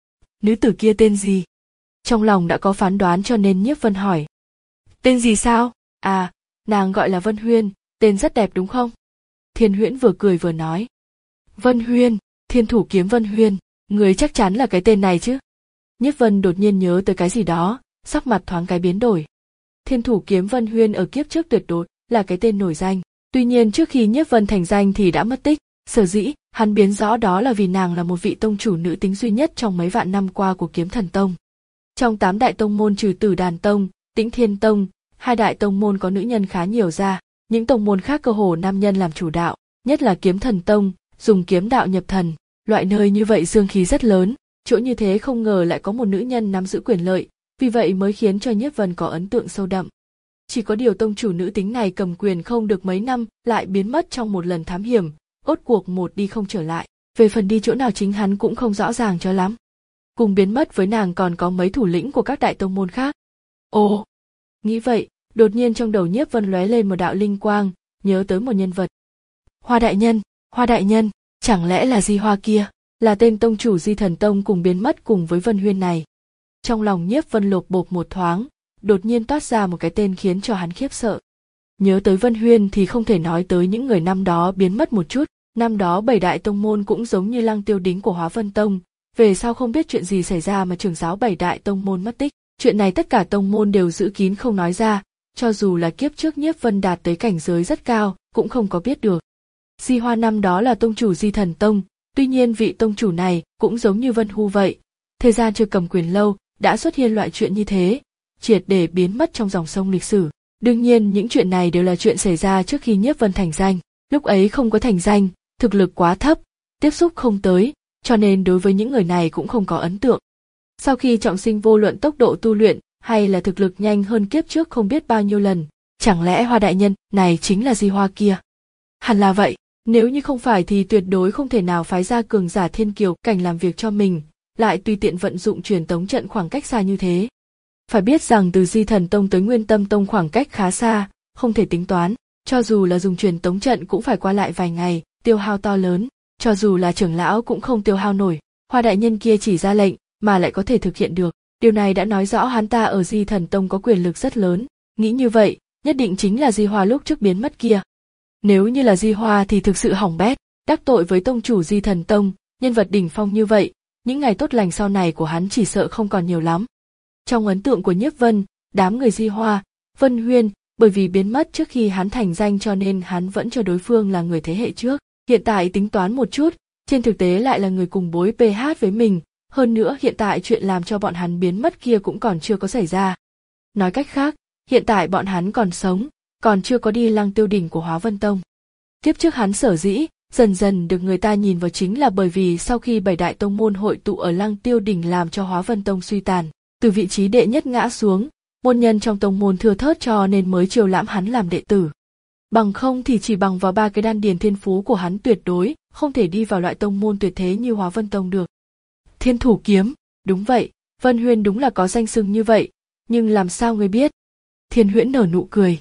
Nữ tử kia tên gì? Trong lòng đã có phán đoán cho nên Nhiếp Vân hỏi. Tên gì sao? À, nàng gọi là Vân Huyên, tên rất đẹp đúng không? Thiên Huyễn vừa cười vừa nói. Vân Huyên, Thiên thủ kiếm Vân Huyên, người chắc chắn là cái tên này chứ? Nhiếp Vân đột nhiên nhớ tới cái gì đó, sắc mặt thoáng cái biến đổi. Thiên thủ kiếm Vân Huyên ở kiếp trước tuyệt đối là cái tên nổi danh, tuy nhiên trước khi Nhiếp Vân thành danh thì đã mất tích, sở dĩ hắn biến rõ đó là vì nàng là một vị tông chủ nữ tính duy nhất trong mấy vạn năm qua của Kiếm Thần Tông. Trong tám đại tông môn trừ Tử Đàn Tông, Tĩnh Thiên Tông, hai đại tông môn có nữ nhân khá nhiều ra, những tông môn khác cơ hồ nam nhân làm chủ đạo, nhất là Kiếm Thần Tông, dùng kiếm đạo nhập thần, loại nơi như vậy dương khí rất lớn, chỗ như thế không ngờ lại có một nữ nhân nắm giữ quyền lợi, vì vậy mới khiến cho Nhiếp Vân có ấn tượng sâu đậm. Chỉ có điều tông chủ nữ tính này cầm quyền không được mấy năm lại biến mất trong một lần thám hiểm, rốt cuộc một đi không trở lại, về phần đi chỗ nào chính hắn cũng không rõ ràng cho lắm. Cùng biến mất với nàng còn có mấy thủ lĩnh của các đại tông môn khác. Ồ, nghĩ vậy, đột nhiên trong đầu Nhiếp Vân lóe lên một đạo linh quang, nhớ tới một nhân vật. Hoa đại nhân, Hoa đại nhân, chẳng lẽ là Di Hoa kia, là tên tông chủ Di Thần Tông cùng biến mất cùng với Vân Huyên này. Trong lòng Nhiếp Vân lột bột một thoáng, đột nhiên toát ra một cái tên khiến cho hắn khiếp sợ. Nhớ tới Vân Huyên thì không thể nói tới những người năm đó biến mất một chút, năm đó bảy đại tông môn cũng giống như Lăng Tiêu Đính của Hóa Vân Tông, về sau không biết chuyện gì xảy ra mà trưởng giáo bảy đại tông môn mất tích, chuyện này tất cả tông môn đều giữ kín không nói ra, cho dù là kiếp trước Nhiếp Vân đạt tới cảnh giới rất cao, cũng không có biết được. Di Hoa năm đó là tông chủ Di Thần Tông, tuy nhiên vị tông chủ này cũng giống như Vân Hu vậy, thời gian chưa cầm quyền lâu, đã xuất hiện loại chuyện như thế, triệt để biến mất trong dòng sông lịch sử. Đương nhiên những chuyện này đều là chuyện xảy ra trước khi Nhiếp Vân thành danh, lúc ấy không có thành danh, thực lực quá thấp, tiếp xúc không tới, cho nên đối với những người này cũng không có ấn tượng. Sau khi trọng sinh vô luận tốc độ tu luyện hay là thực lực nhanh hơn kiếp trước không biết bao nhiêu lần, chẳng lẽ Hoa đại nhân này chính là Di Hoa kia? Hẳn là vậy, nếu như không phải thì tuyệt đối không thể nào phái ra cường giả thiên kiều cảnh làm việc cho mình, lại tùy tiện vận dụng truyền tống trận khoảng cách xa như thế. Phải biết rằng từ Di Thần Tông tới Nguyên Tâm Tông khoảng cách khá xa, không thể tính toán, cho dù là dùng truyền tống trận cũng phải qua lại vài ngày, tiêu hao to lớn, cho dù là trưởng lão cũng không tiêu hao nổi. Hoa đại nhân kia chỉ ra lệnh mà lại có thể thực hiện được, điều này đã nói rõ hắn ta ở Di Thần Tông có quyền lực rất lớn, nghĩ như vậy, nhất định chính là Di Hoa lúc trước biến mất kia. Nếu như là Di Hoa thì thực sự hỏng bét, đắc tội với tông chủ Di Thần Tông, nhân vật đỉnh phong như vậy, những ngày tốt lành sau này của hắn chỉ sợ không còn nhiều lắm. Trong ấn tượng của Nhiếp Vân, đám người Di Hoa, Vân Huyên, bởi vì biến mất trước khi hắn thành danh cho nên hắn vẫn cho đối phương là người thế hệ trước, hiện tại tính toán một chút, trên thực tế lại là người cùng bối pê hát với mình, hơn nữa hiện tại chuyện làm cho bọn hắn biến mất kia cũng còn chưa có xảy ra. Nói cách khác, hiện tại bọn hắn còn sống, còn chưa có đi Lăng Tiêu Đỉnh của Hóa Vân Tông. Tiếp trước hắn sở dĩ, dần dần được người ta nhìn vào chính là bởi vì sau khi bảy đại tông môn hội tụ ở Lăng Tiêu Đỉnh làm cho Hóa Vân Tông suy tàn, từ vị trí đệ nhất ngã xuống, môn nhân trong tông môn thưa thớt cho nên mới chiêu lãm hắn làm đệ tử. Bằng không thì chỉ bằng vào ba cái đan điền thiên phú của hắn tuyệt đối không thể đi vào loại tông môn tuyệt thế như Hóa Vân Tông được. Thiên thủ kiếm, đúng vậy, Vân Huyên đúng là có danh xưng như vậy, nhưng làm sao ngươi biết? Thiên Huyễn nở nụ cười.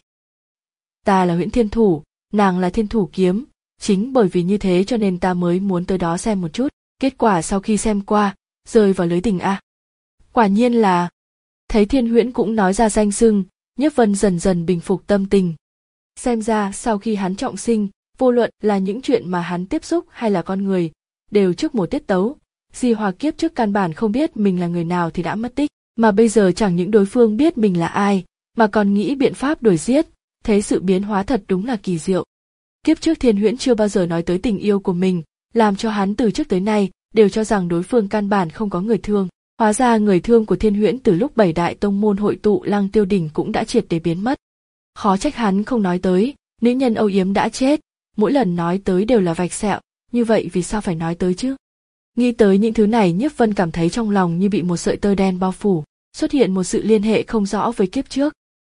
Ta là Huyễn Thiên Thủ, nàng là Thiên Thủ Kiếm, chính bởi vì như thế cho nên ta mới muốn tới đó xem một chút, kết quả sau khi xem qua, rơi vào lưới tình a. Quả nhiên là, thấy Thiên Huyễn cũng nói ra danh xưng, Nhiếp Vân dần dần bình phục tâm tình. Xem ra sau khi hắn trọng sinh, vô luận là những chuyện mà hắn tiếp xúc hay là con người, đều trước một tiết tấu. Di Hoa kiếp trước căn bản không biết mình là người nào thì đã mất tích, mà bây giờ chẳng những đối phương biết mình là ai, mà còn nghĩ biện pháp đuổi giết, thấy sự biến hóa thật đúng là kỳ diệu. Kiếp trước Thiên Huyễn chưa bao giờ nói tới tình yêu của mình, làm cho hắn từ trước tới nay đều cho rằng đối phương căn bản không có người thương. Hóa ra người thương của Thiên Huyễn từ lúc bảy đại tông môn hội tụ Lăng Tiêu Đỉnh cũng đã triệt để biến mất. Khó trách hắn không nói tới, nữ nhân âu yếm đã chết, mỗi lần nói tới đều là vạch sẹo, như vậy vì sao phải nói tới chứ? Nghĩ tới những thứ này Nhiếp Vân cảm thấy trong lòng như bị một sợi tơ đen bao phủ, xuất hiện một sự liên hệ không rõ với kiếp trước.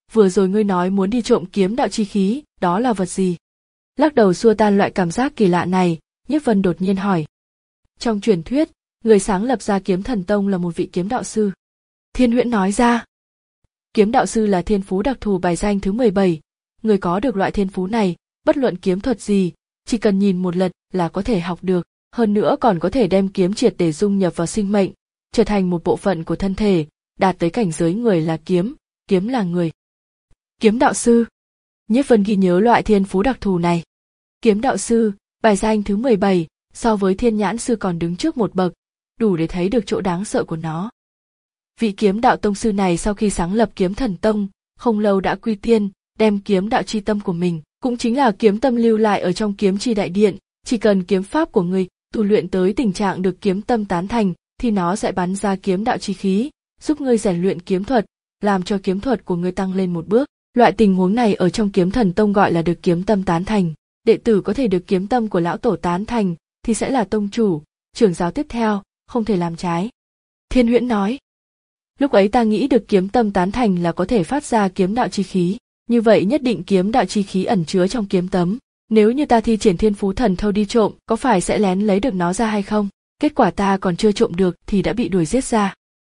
vừa rồi ngươi nói muốn đi trộm kiếm đạo chi khí, đó là vật gì? Lắc đầu xua tan loại cảm giác kỳ lạ này, Nhiếp Vân đột nhiên hỏi. Trong truyền thuyết, người sáng lập ra Kiếm Thần Tông là một vị kiếm đạo sư. Thiên Huyễn nói ra. Kiếm đạo sư là thiên phú đặc thù bài danh thứ mười bảy, người có được loại thiên phú này, bất luận kiếm thuật gì, chỉ cần nhìn một lần là có thể học được, hơn nữa còn có thể đem kiếm triệt để dung nhập vào sinh mệnh, trở thành một bộ phận của thân thể, đạt tới cảnh giới người là kiếm, kiếm là người. Kiếm đạo sư. Nhiếp Vân ghi nhớ loại thiên phú đặc thù này. Kiếm đạo sư, bài danh thứ mười bảy, so với thiên nhãn sư còn đứng trước một bậc, đủ để thấy được chỗ đáng sợ của nó. Vị kiếm đạo tông sư này sau khi sáng lập Kiếm Thần Tông, không lâu đã quy tiên, đem kiếm đạo chi tâm của mình, cũng chính là kiếm tâm lưu lại ở trong kiếm chi đại điện, chỉ cần kiếm pháp của người tu luyện tới tình trạng được kiếm tâm tán thành, thì nó sẽ bắn ra kiếm đạo chi khí, giúp ngươi rèn luyện kiếm thuật, làm cho kiếm thuật của ngươi tăng lên một bước. Loại tình huống này ở trong Kiếm Thần Tông gọi là được kiếm tâm tán thành. Đệ tử có thể được kiếm tâm của lão tổ tán thành, thì sẽ là tông chủ, trưởng giáo tiếp theo, không thể làm trái. Thiên Huyễn nói. Lúc ấy ta nghĩ được kiếm tâm tán thành là có thể phát ra kiếm đạo chi khí, như vậy nhất định kiếm đạo chi khí ẩn chứa trong kiếm tấm. Nếu như ta thi triển thiên phú thần thâu đi trộm, có phải sẽ lén lấy được nó ra hay không? Kết quả ta còn chưa trộm được thì đã bị đuổi giết ra.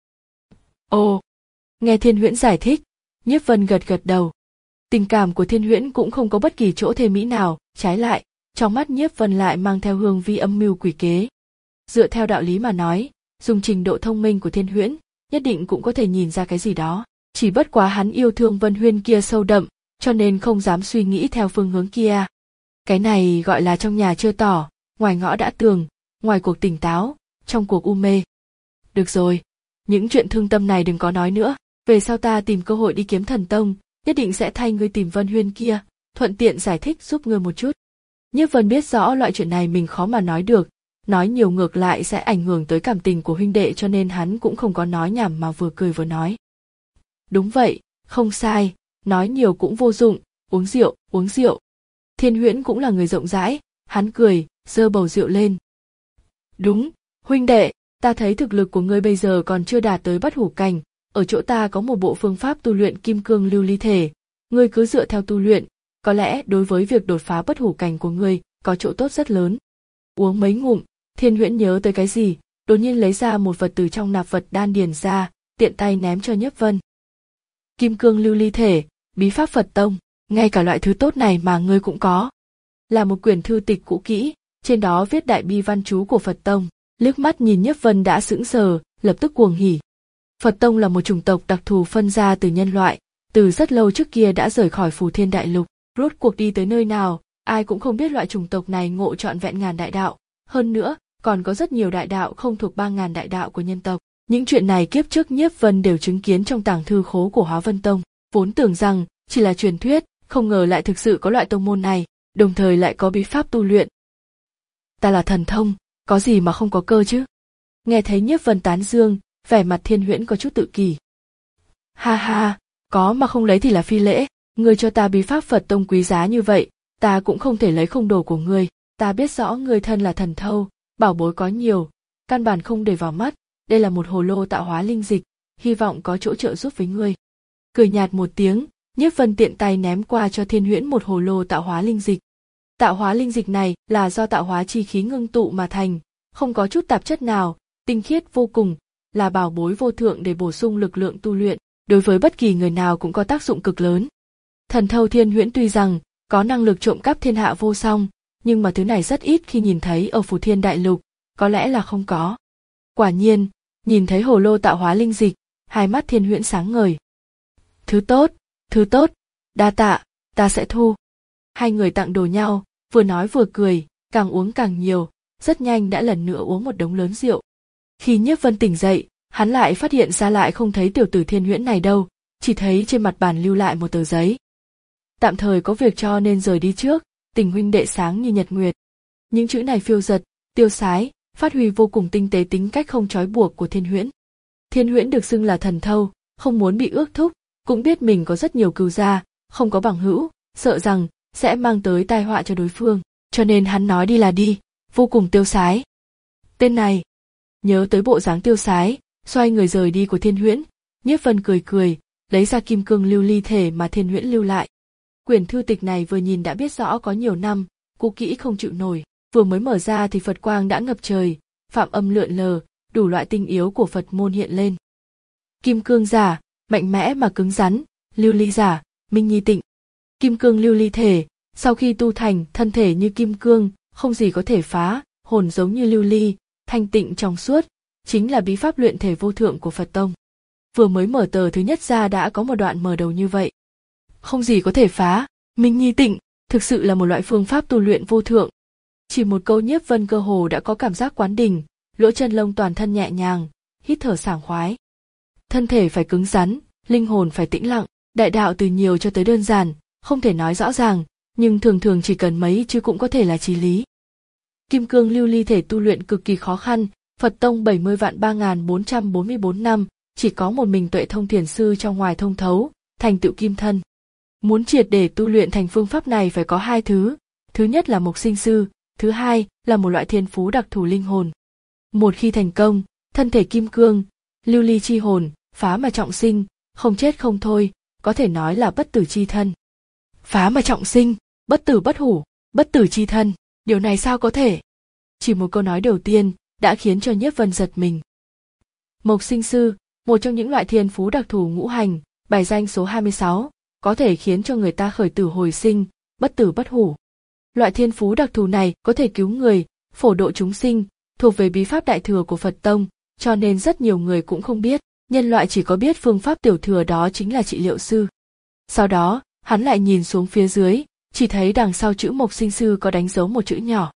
Ồ, nghe Thiên Huyễn giải thích, Nhiếp Vân gật gật đầu. Tình cảm của Thiên Huyễn cũng không có bất kỳ chỗ thê mỹ nào, trái lại, trong mắt Nhiếp Vân lại mang theo hương vi âm mưu quỷ kế. Dựa theo đạo lý mà nói, dùng trình độ thông minh của Thiên Huyễn, nhất định cũng có thể nhìn ra cái gì đó. Chỉ bất quá hắn yêu thương Vân Huyên kia sâu đậm, cho nên không dám suy nghĩ theo phương hướng kia. Cái này gọi là trong nhà chưa tỏ, ngoài ngõ đã tường, ngoài cuộc tỉnh táo, trong cuộc u mê. Được rồi, những chuyện thương tâm này đừng có nói nữa, về sau ta tìm cơ hội đi Kiếm Thần Tông, nhất định sẽ thay ngươi tìm Vân Huyên kia, thuận tiện giải thích giúp ngươi một chút. Nhiếp Vân biết rõ loại chuyện này mình khó mà nói được, nói nhiều ngược lại sẽ ảnh hưởng tới cảm tình của huynh đệ, cho nên hắn cũng không có nói nhảm mà vừa cười vừa nói. Đúng vậy, không sai, nói nhiều cũng vô dụng, uống rượu, uống rượu. Thiên Huyễn cũng là người rộng rãi, hắn cười, giơ bầu rượu lên. Đúng, huynh đệ, ta thấy thực lực của ngươi bây giờ còn chưa đạt tới bất hủ cảnh, ở chỗ ta có một bộ phương pháp tu luyện kim cương lưu ly thể, ngươi cứ dựa theo tu luyện, có lẽ đối với việc đột phá bất hủ cảnh của ngươi có chỗ tốt rất lớn. Uống mấy ngụm, Thiên Huyễn nhớ tới cái gì, đột nhiên lấy ra một vật từ trong nạp vật đan điền ra, tiện tay ném cho Nhiếp Vân. Kim cương lưu ly thể, bí pháp Phật Tông, ngay cả loại thứ tốt này mà ngươi cũng có. Là một quyển thư tịch cũ kỹ, trên đó viết đại bi văn chú của Phật Tông, liếc mắt nhìn Nhiếp Vân đã sững sờ, lập tức cuồng hỉ. Phật Tông là một chủng tộc đặc thù phân ra từ nhân loại, từ rất lâu trước kia đã rời khỏi Phù Thiên Đại Lục, rốt cuộc đi tới nơi nào, ai cũng không biết loại chủng tộc này ngộ trọn vẹn ngàn đại đạo, hơn nữa, còn có rất nhiều đại đạo không thuộc ba ngàn đại đạo của nhân tộc. Những chuyện này kiếp trước Nhiếp Vân đều chứng kiến trong tàng thư khố của Hóa Vân Tông, vốn tưởng rằng chỉ là truyền thuyết, không ngờ lại thực sự có loại tông môn này, đồng thời lại có bí pháp tu luyện. Ta là thần thông, có gì mà không có cơ chứ? Nghe thấy Nhiếp Vân tán dương, vẻ mặt Thiên Huyễn có chút tự kỷ. Ha ha, có mà không lấy thì là phi lễ, ngươi cho ta bí pháp Phật Tông quý giá như vậy, ta cũng không thể lấy không đồ của ngươi, ta biết rõ ngươi thân là thần thâu, bảo bối có nhiều, căn bản không để vào mắt, đây là một hồ lô tạo hóa linh dịch, hy vọng có chỗ trợ giúp với ngươi. Cười nhạt một tiếng, Nhiếp Vân tiện tay ném qua cho Thiên Huyễn một hồ lô tạo hóa linh dịch. Tạo hóa linh dịch này là do tạo hóa chi khí ngưng tụ mà thành, không có chút tạp chất nào, tinh khiết vô cùng, là bảo bối vô thượng để bổ sung lực lượng tu luyện, đối với bất kỳ người nào cũng có tác dụng cực lớn. Thần thâu Thiên Huyễn tuy rằng có năng lực trộm cắp thiên hạ vô song, nhưng mà thứ này rất ít khi nhìn thấy ở Phù Thiên Đại Lục, có lẽ là không có. Quả nhiên, nhìn thấy hồ lô tạo hóa linh dịch, hai mắt Thiên Huyễn sáng ngời. Thứ tốt, thứ tốt, đa tạ, ta sẽ thu. Hai người tặng đồ nhau, vừa nói vừa cười, càng uống càng nhiều, rất nhanh đã lần nữa uống một đống lớn rượu. Khi Nhiếp Vân tỉnh dậy, hắn lại phát hiện ra lại không thấy tiểu tử Thiên Huyễn này đâu, chỉ thấy trên mặt bàn lưu lại một tờ giấy. Tạm thời có việc cho nên rời đi trước, tình huynh đệ sáng như nhật nguyệt. Những chữ này phiêu giật, tiêu sái, phát huy vô cùng tinh tế tính cách không trói buộc của Thiên Huyễn. Thiên Huyễn được xưng là thần thâu, không muốn bị ước thúc, cũng biết mình có rất nhiều cừu gia, không có bằng hữu, sợ rằng sẽ mang tới tai họa cho đối phương, cho nên hắn nói đi là đi, vô cùng tiêu sái. Tên này, nhớ tới bộ dáng tiêu sái, xoay người rời đi của Thiên Huyễn, Nhiếp Vân cười cười, lấy ra kim cương lưu ly thể mà Thiên Huyễn lưu lại. Quyển thư tịch này vừa nhìn đã biết rõ có nhiều năm, cũ kỹ không chịu nổi, vừa mới mở ra thì Phật quang đã ngập trời, phạm âm lượn lờ, đủ loại tinh yếu của Phật môn hiện lên. Kim cương giả, mạnh mẽ mà cứng rắn, lưu ly giả, minh nhi tịnh. Kim cương lưu ly thể, sau khi tu thành, thân thể như kim cương, không gì có thể phá, hồn giống như lưu ly, thanh tịnh trong suốt, chính là bí pháp luyện thể vô thượng của Phật tông. Vừa mới mở tờ thứ nhất ra đã có một đoạn mở đầu như vậy. Không gì có thể phá, minh nhi tịnh, thực sự là một loại phương pháp tu luyện vô thượng. Chỉ một câu Nhiếp Vân cơ hồ đã có cảm giác quán đỉnh, lỗ chân lông toàn thân nhẹ nhàng, hít thở sảng khoái. Thân thể phải cứng rắn, linh hồn phải tĩnh lặng, đại đạo từ nhiều cho tới đơn giản, không thể nói rõ ràng, nhưng thường thường chỉ cần mấy chứ cũng có thể là chí lý. Kim cương lưu ly thể tu luyện cực kỳ khó khăn, Phật tông bảy mươi vạn ba nghìn bốn trăm bốn mươi bốn năm, chỉ có một mình Tuệ Thông Thiền sư trong ngoài thông thấu, thành tựu kim thân. Muốn triệt để tu luyện thành phương pháp này phải có hai thứ, thứ nhất là mộc sinh sư, thứ hai là một loại thiên phú đặc thù linh hồn. Một khi thành công, thân thể kim cương, lưu ly chi hồn, phá mà trọng sinh, không chết không thôi, có thể nói là bất tử chi thân. Phá mà trọng sinh, bất tử bất hủ, bất tử chi thân, điều này sao có thể? Chỉ một câu nói đầu tiên đã khiến cho Nhiếp Vân giật mình. Mộc sinh sư, một trong những loại thiên phú đặc thù ngũ hành, bài danh số hai mươi sáu, có thể khiến cho người ta khởi tử hồi sinh, bất tử bất hủ. Loại thiên phú đặc thù này có thể cứu người, phổ độ chúng sinh, thuộc về bí pháp đại thừa của Phật tông, cho nên rất nhiều người cũng không biết, nhân loại chỉ có biết phương pháp tiểu thừa đó chính là trị liệu sư. Sau đó, hắn lại nhìn xuống phía dưới, chỉ thấy đằng sau chữ mộc sinh sư có đánh dấu một chữ nhỏ.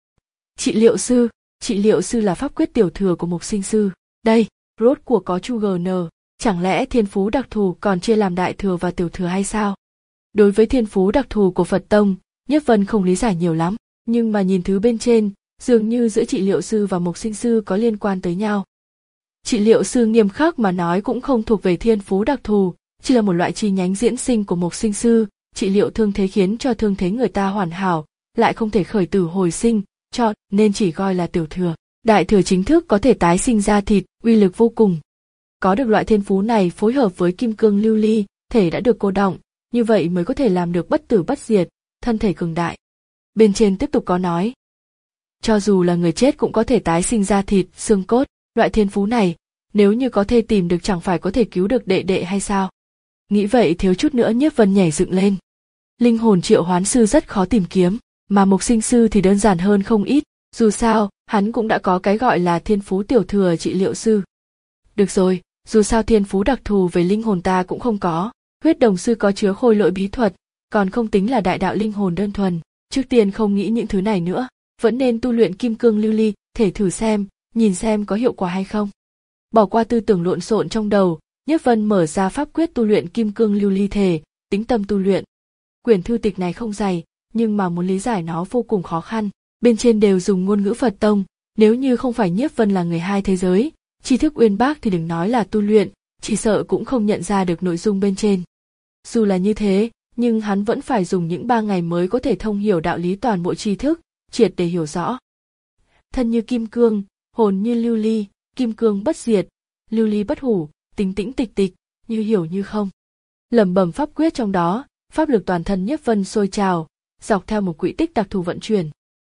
Trị liệu sư, trị liệu sư là pháp quyết tiểu thừa của mộc sinh sư. Đây, rốt cuộc có chu giê en, chẳng lẽ thiên phú đặc thù còn chia làm đại thừa và tiểu thừa hay sao? Đối với thiên phú đặc thù của Phật tông, Nhiếp Vân không lý giải nhiều lắm, nhưng mà nhìn thứ bên trên, dường như giữa trị liệu sư và mộc sinh sư có liên quan tới nhau. Trị liệu sư nghiêm khắc mà nói cũng không thuộc về thiên phú đặc thù, chỉ là một loại chi nhánh diễn sinh của mộc sinh sư, trị liệu thương thế khiến cho thương thế người ta hoàn hảo, lại không thể khởi tử hồi sinh, cho nên chỉ gọi là tiểu thừa. Đại thừa chính thức có thể tái sinh ra thịt, uy lực vô cùng. Có được loại thiên phú này phối hợp với kim cương lưu ly, thể đã được cô đọng, như vậy mới có thể làm được bất tử bất diệt, thân thể cường đại. Bên trên tiếp tục có nói, cho dù là người chết cũng có thể tái sinh ra thịt, xương cốt, loại thiên phú này, nếu như có thể tìm được chẳng phải có thể cứu được đệ đệ hay sao? Nghĩ vậy thiếu chút nữa Nhiếp Vân nhảy dựng lên. Linh hồn triệu hoán sư rất khó tìm kiếm, mà mộc sinh sư thì đơn giản hơn không ít, dù sao, hắn cũng đã có cái gọi là thiên phú tiểu thừa trị liệu sư. Được rồi, dù sao thiên phú đặc thù về linh hồn ta cũng không có, huyết đồng sư có chứa khôi lỗi bí thuật, còn không tính là đại đạo linh hồn đơn thuần, trước tiên không nghĩ những thứ này nữa, vẫn nên tu luyện kim cương lưu ly, thể thử xem, nhìn xem có hiệu quả hay không. Bỏ qua tư tưởng lộn xộn trong đầu, Nhiếp Vân mở ra pháp quyết tu luyện kim cương lưu ly thể, tĩnh tâm tu luyện. Quyển thư tịch này không dày, nhưng mà muốn lý giải nó vô cùng khó khăn, bên trên đều dùng ngôn ngữ Phật tông, nếu như không phải Nhiếp Vân là người hai thế giới, tri thức uyên bác thì đừng nói là tu luyện, chỉ sợ cũng không nhận ra được nội dung bên trên. Dù là như thế, nhưng hắn vẫn phải dùng những ba ngày mới có thể thông hiểu đạo lý toàn bộ tri thức, triệt để hiểu rõ. Thân như kim cương, hồn như lưu ly, kim cương bất diệt, lưu ly bất hủ, tính tĩnh tịch tịch, như hiểu như không. Lẩm bẩm pháp quyết trong đó, pháp lực toàn thân Nhiếp Vân sôi trào, dọc theo một quỹ tích đặc thù vận chuyển.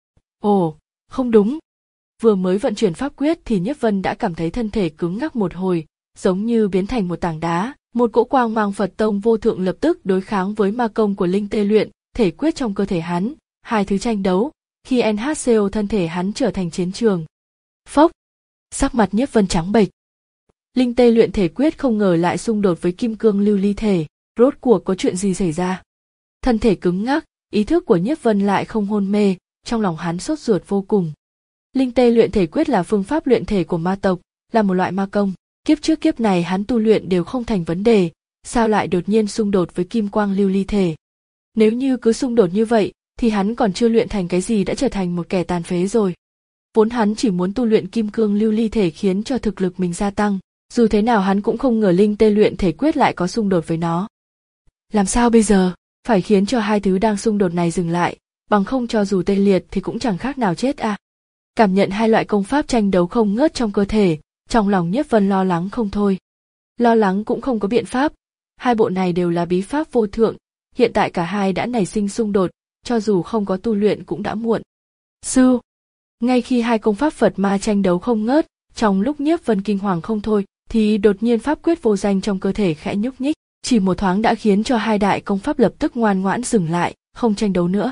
Ồ, không đúng. Vừa mới vận chuyển pháp quyết thì Nhiếp Vân đã cảm thấy thân thể cứng ngắc một hồi, giống như biến thành một tảng đá. Một cỗ quang mang Phật tông vô thượng lập tức đối kháng với ma công của linh tê luyện, thể quyết trong cơ thể hắn, hai thứ tranh đấu, khi en hát xê o thân thể hắn trở thành chiến trường. Phốc, sắc mặt Nhiếp Vân trắng bệch. Linh tê luyện thể quyết không ngờ lại xung đột với kim cương lưu ly thể, rốt cuộc có chuyện gì xảy ra? Thân thể cứng ngắc, ý thức của Nhiếp Vân lại không hôn mê, trong lòng hắn sốt ruột vô cùng. Linh tê luyện thể quyết là phương pháp luyện thể của ma tộc, là một loại ma công. Kiếp trước kiếp này hắn tu luyện đều không thành vấn đề, sao lại đột nhiên xung đột với kim quang lưu ly thể? Nếu như cứ xung đột như vậy, thì hắn còn chưa luyện thành cái gì đã trở thành một kẻ tàn phế rồi. Vốn hắn chỉ muốn tu luyện kim cương lưu ly thể khiến cho thực lực mình gia tăng, dù thế nào hắn cũng không ngờ linh tê luyện thể quyết lại có xung đột với nó. Làm sao bây giờ? Phải khiến cho hai thứ đang xung đột này dừng lại, bằng không cho dù tê liệt thì cũng chẳng khác nào chết à. Cảm nhận hai loại công pháp tranh đấu không ngớt trong cơ thể, trong lòng Nhiếp Vân lo lắng không thôi. Lo lắng cũng không có biện pháp, hai bộ này đều là bí pháp vô thượng, hiện tại cả hai đã nảy sinh xung đột, cho dù không có tu luyện cũng đã muộn. Sư! Ngay khi hai công pháp Phật ma tranh đấu không ngớt, trong lúc Nhiếp Vân kinh hoàng không thôi, thì đột nhiên pháp quyết vô danh trong cơ thể khẽ nhúc nhích, chỉ một thoáng đã khiến cho hai đại công pháp lập tức ngoan ngoãn dừng lại, không tranh đấu nữa.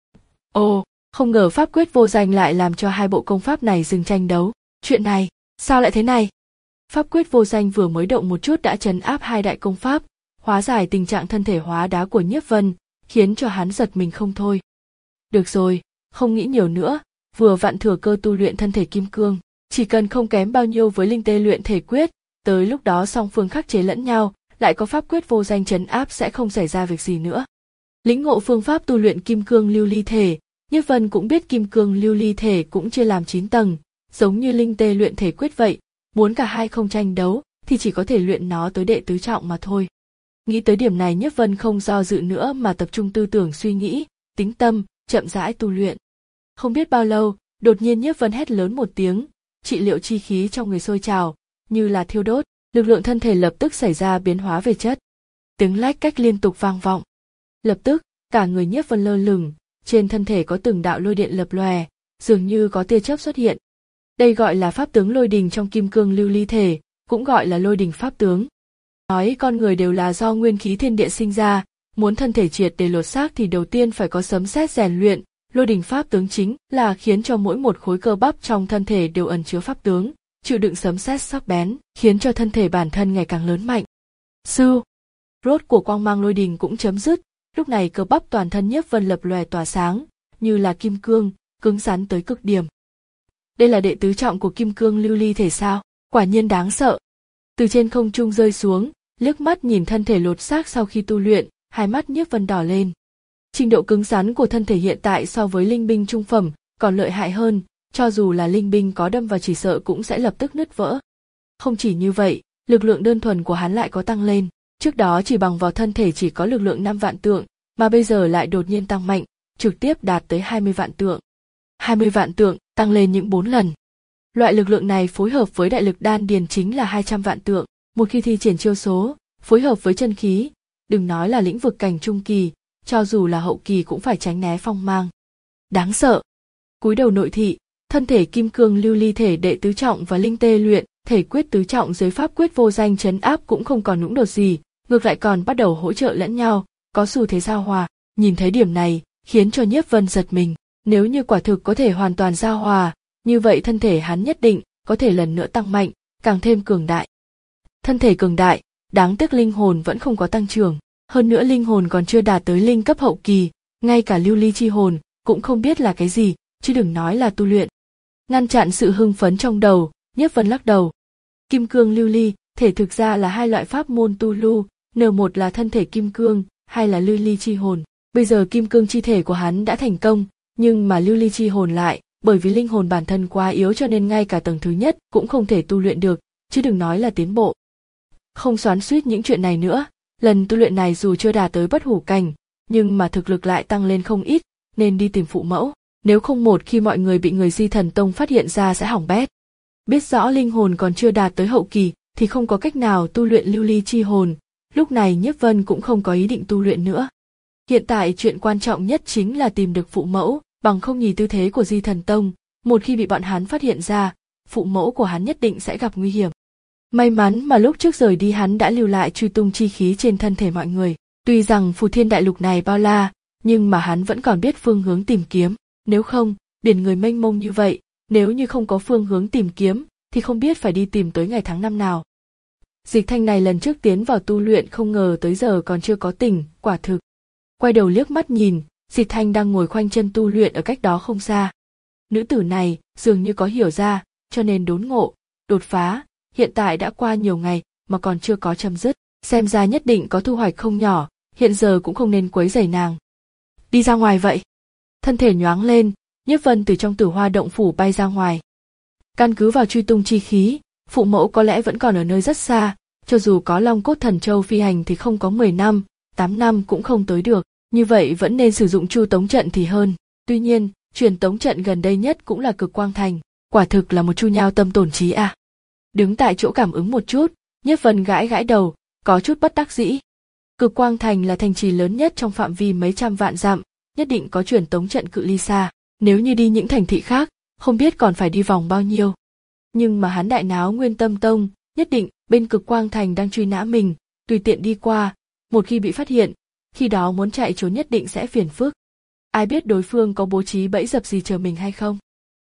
Ồ, không ngờ pháp quyết vô danh lại làm cho hai bộ công pháp này dừng tranh đấu. Chuyện này, sao lại thế này? Pháp quyết vô danh vừa mới động một chút đã trấn áp hai đại công pháp, hóa giải tình trạng thân thể hóa đá của Nhiếp Vân, khiến cho hắn giật mình không thôi. Được rồi, không nghĩ nhiều nữa, vừa vặn thừa cơ tu luyện thân thể kim cương, chỉ cần không kém bao nhiêu với linh tê luyện thể quyết, tới lúc đó song phương khắc chế lẫn nhau, lại có pháp quyết vô danh trấn áp sẽ không xảy ra việc gì nữa. Lĩnh ngộ phương pháp tu luyện kim cương lưu ly thể, Nhiếp Vân cũng biết kim cương lưu ly thể cũng chia làm chín tầng, giống như linh tê luyện thể quyết vậy, muốn cả hai không tranh đấu thì chỉ có thể luyện nó tới đệ tứ trọng mà thôi. Nghĩ tới điểm này Nhiếp Vân không do dự nữa mà tập trung tư tưởng suy nghĩ, tính tâm, chậm rãi tu luyện. Không biết bao lâu, đột nhiên Nhiếp Vân hét lớn một tiếng, trị liệu chi khí trong người sôi trào, như là thiêu đốt, lực lượng thân thể lập tức xảy ra biến hóa về chất. Tiếng lách cách liên tục vang vọng. Lập tức, cả người Nhiếp Vân lơ lửng, trên thân thể có từng đạo lôi điện lập lòe, dường như có tia chớp xuất hiện. Đây gọi là pháp tướng lôi đình trong kim cương lưu ly thể, cũng gọi là lôi đình pháp tướng. Nói con người đều là do nguyên khí thiên địa sinh ra, muốn thân thể triệt để lột xác thì đầu tiên phải có sấm sét rèn luyện, lôi đình pháp tướng chính là khiến cho mỗi một khối cơ bắp trong thân thể đều ẩn chứa pháp tướng, chịu đựng sấm sét sắc bén, khiến cho thân thể bản thân ngày càng lớn mạnh. Sư, rốt của quang mang lôi đình cũng chấm dứt, lúc này cơ bắp toàn thân Nhiếp Vân lập lòe tỏa sáng, như là kim cương, cứng rắn tới cực điểm. Đây là đệ tứ trọng của kim cương lưu ly thể sao? Quả nhiên đáng sợ. Từ trên không trung rơi xuống, liếc mắt nhìn thân thể lột xác sau khi tu luyện, hai mắt Nhiếp Vân đỏ lên. Trình độ cứng rắn của thân thể hiện tại so với linh binh trung phẩm còn lợi hại hơn, cho dù là linh binh có đâm vào chỉ sợ cũng sẽ lập tức nứt vỡ. Không chỉ như vậy, lực lượng đơn thuần của hắn lại có tăng lên, trước đó chỉ bằng vào thân thể chỉ có lực lượng năm vạn tượng, mà bây giờ lại đột nhiên tăng mạnh, trực tiếp đạt tới hai mươi vạn tượng. hai mươi vạn tượng, tăng lên những bốn lần. Loại lực lượng này phối hợp với đại lực đan điền chính là hai trăm vạn tượng, một khi thi triển chiêu số, phối hợp với chân khí, đừng nói là lĩnh vực cảnh trung kỳ, cho dù là hậu kỳ cũng phải tránh né phong mang. Đáng sợ. Cúi đầu nội thị, thân thể kim cương lưu ly thể đệ tứ trọng và linh tê luyện thể quyết tứ trọng dưới pháp quyết vô danh trấn áp cũng không còn nũng đột gì, ngược lại còn bắt đầu hỗ trợ lẫn nhau, có xu thế giao hòa. Nhìn thấy điểm này, khiến cho Nhiếp Vân giật mình, nếu như quả thực có thể hoàn toàn giao hòa, như vậy thân thể hắn nhất định có thể lần nữa tăng mạnh, càng thêm cường đại. Thân thể cường đại, đáng tiếc linh hồn vẫn không có tăng trưởng, hơn nữa linh hồn còn chưa đạt tới linh cấp hậu kỳ, ngay cả lưu ly chi hồn cũng không biết là cái gì, chứ đừng nói là tu luyện. Ngăn chặn sự hưng phấn trong đầu, Nhiếp Vân lắc đầu. Kim cương lưu ly, thể thực ra là hai loại pháp môn tu lưu, N một là thân thể kim cương, hai là lưu ly chi hồn. Bây giờ kim cương chi thể của hắn đã thành công, nhưng mà lưu ly chi hồn lại, bởi vì linh hồn bản thân quá yếu cho nên ngay cả tầng thứ nhất cũng không thể tu luyện được, chứ đừng nói là tiến bộ. Không xoắn xuýt những chuyện này nữa, lần tu luyện này dù chưa đạt tới bất hủ cảnh, nhưng mà thực lực lại tăng lên không ít, nên đi tìm phụ mẫu, nếu không một khi mọi người bị người Di Thần Tông phát hiện ra sẽ hỏng bét. Biết rõ linh hồn còn chưa đạt tới hậu kỳ thì không có cách nào tu luyện lưu ly chi hồn, lúc này Nhiếp Vân cũng không có ý định tu luyện nữa. Hiện tại chuyện quan trọng nhất chính là tìm được phụ mẫu, bằng không nhìn tư thế của Di Thần Tông, một khi bị bọn hắn phát hiện ra, phụ mẫu của hắn nhất định sẽ gặp nguy hiểm. May mắn mà lúc trước rời đi hắn đã lưu lại truy tung chi khí trên thân thể mọi người, tuy rằng phù thiên đại lục này bao la, nhưng mà hắn vẫn còn biết phương hướng tìm kiếm, nếu không, biển người mênh mông như vậy, nếu như không có phương hướng tìm kiếm, thì không biết phải đi tìm tới ngày tháng năm nào. Dịch Thanh này lần trước tiến vào tu luyện không ngờ tới giờ còn chưa có tỉnh, quả thực. Quay đầu liếc mắt nhìn, Dịch Thanh đang ngồi khoanh chân tu luyện ở cách đó không xa. Nữ tử này dường như có hiểu ra, cho nên đốn ngộ, đột phá, hiện tại đã qua nhiều ngày mà còn chưa có chấm dứt, xem ra nhất định có thu hoạch không nhỏ, hiện giờ cũng không nên quấy rầy nàng. Đi ra ngoài vậy. Thân thể nhoáng lên, Nhiếp Vân từ trong Tử Hoa động phủ bay ra ngoài. Căn cứ vào truy tung chi khí, phụ mẫu có lẽ vẫn còn ở nơi rất xa, cho dù có Long Cốt Thần Châu phi hành thì không có mười năm, tám năm cũng không tới được, như vậy vẫn nên sử dụng Chu Tống trận thì hơn. Tuy nhiên, truyền tống trận gần đây nhất cũng là Cực Quang Thành, quả thực là một chu nhao tâm tổn trí à. Đứng tại chỗ cảm ứng một chút, Nhiếp Vân gãi gãi đầu, có chút bất đắc dĩ, Cực Quang Thành là thành trì lớn nhất trong phạm vi mấy trăm vạn dặm, nhất định có truyền tống trận cự ly xa. Nếu như đi những thành thị khác, không biết còn phải đi vòng bao nhiêu. Nhưng mà hắn đại náo Nguyên Tâm Tông, nhất định bên Cực Quang Thành đang truy nã mình, tùy tiện đi qua, một khi bị phát hiện, khi đó muốn chạy trốn nhất định sẽ phiền phức. Ai biết đối phương có bố trí bẫy dập gì chờ mình hay không?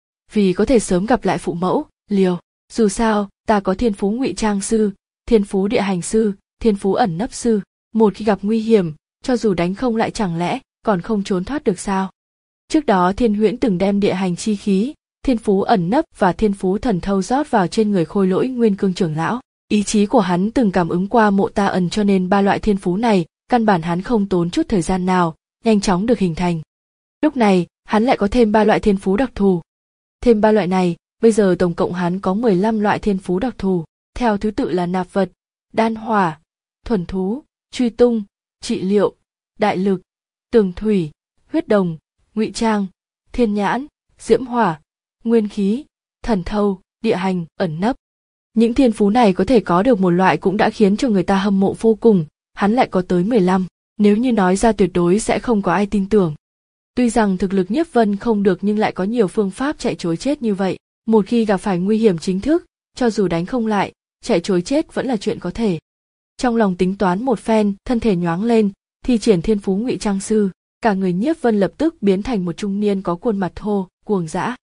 Vì có thể sớm gặp lại phụ mẫu, liều. Dù sao, ta có thiên phú ngụy trang sư, thiên phú địa hành sư, thiên phú ẩn nấp sư. Một khi gặp nguy hiểm, cho dù đánh không lại chẳng lẽ còn không trốn thoát được sao? Trước đó Thiên Huyễn từng đem địa hành chi khí, thiên phú ẩn nấp và thiên phú thần thâu rót vào trên người Khôi Lỗi Nguyên Cương trưởng lão. Ý chí của hắn từng cảm ứng qua mộ ta ẩn, cho nên ba loại thiên phú này, căn bản hắn không tốn chút thời gian nào, nhanh chóng được hình thành. Lúc này, hắn lại có thêm ba loại thiên phú đặc thù. Thêm ba loại này, bây giờ tổng cộng hắn có mười lăm loại thiên phú đặc thù, theo thứ tự là nạp vật, đan hỏa, thuần thú, truy tung, trị liệu, đại lực, tường thủy, huyết đồng, ngụy trang, thiên nhãn, diễm hỏa, nguyên khí, thần thâu, địa hành, ẩn nấp. Những thiên phú này có thể có được một loại cũng đã khiến cho người ta hâm mộ vô cùng, hắn lại có tới mười lăm, nếu như nói ra tuyệt đối sẽ không có ai tin tưởng. Tuy rằng thực lực Nhiếp Vân không được nhưng lại có nhiều phương pháp chạy trối chết như vậy, một khi gặp phải nguy hiểm chính thức, cho dù đánh không lại, chạy trối chết vẫn là chuyện có thể. Trong lòng tính toán một phen, thân thể nhoáng lên, thi triển thiên phú ngụy trang sư, cả người Nhiếp Vân lập tức biến thành một trung niên có khuôn mặt thô, cuồng dã.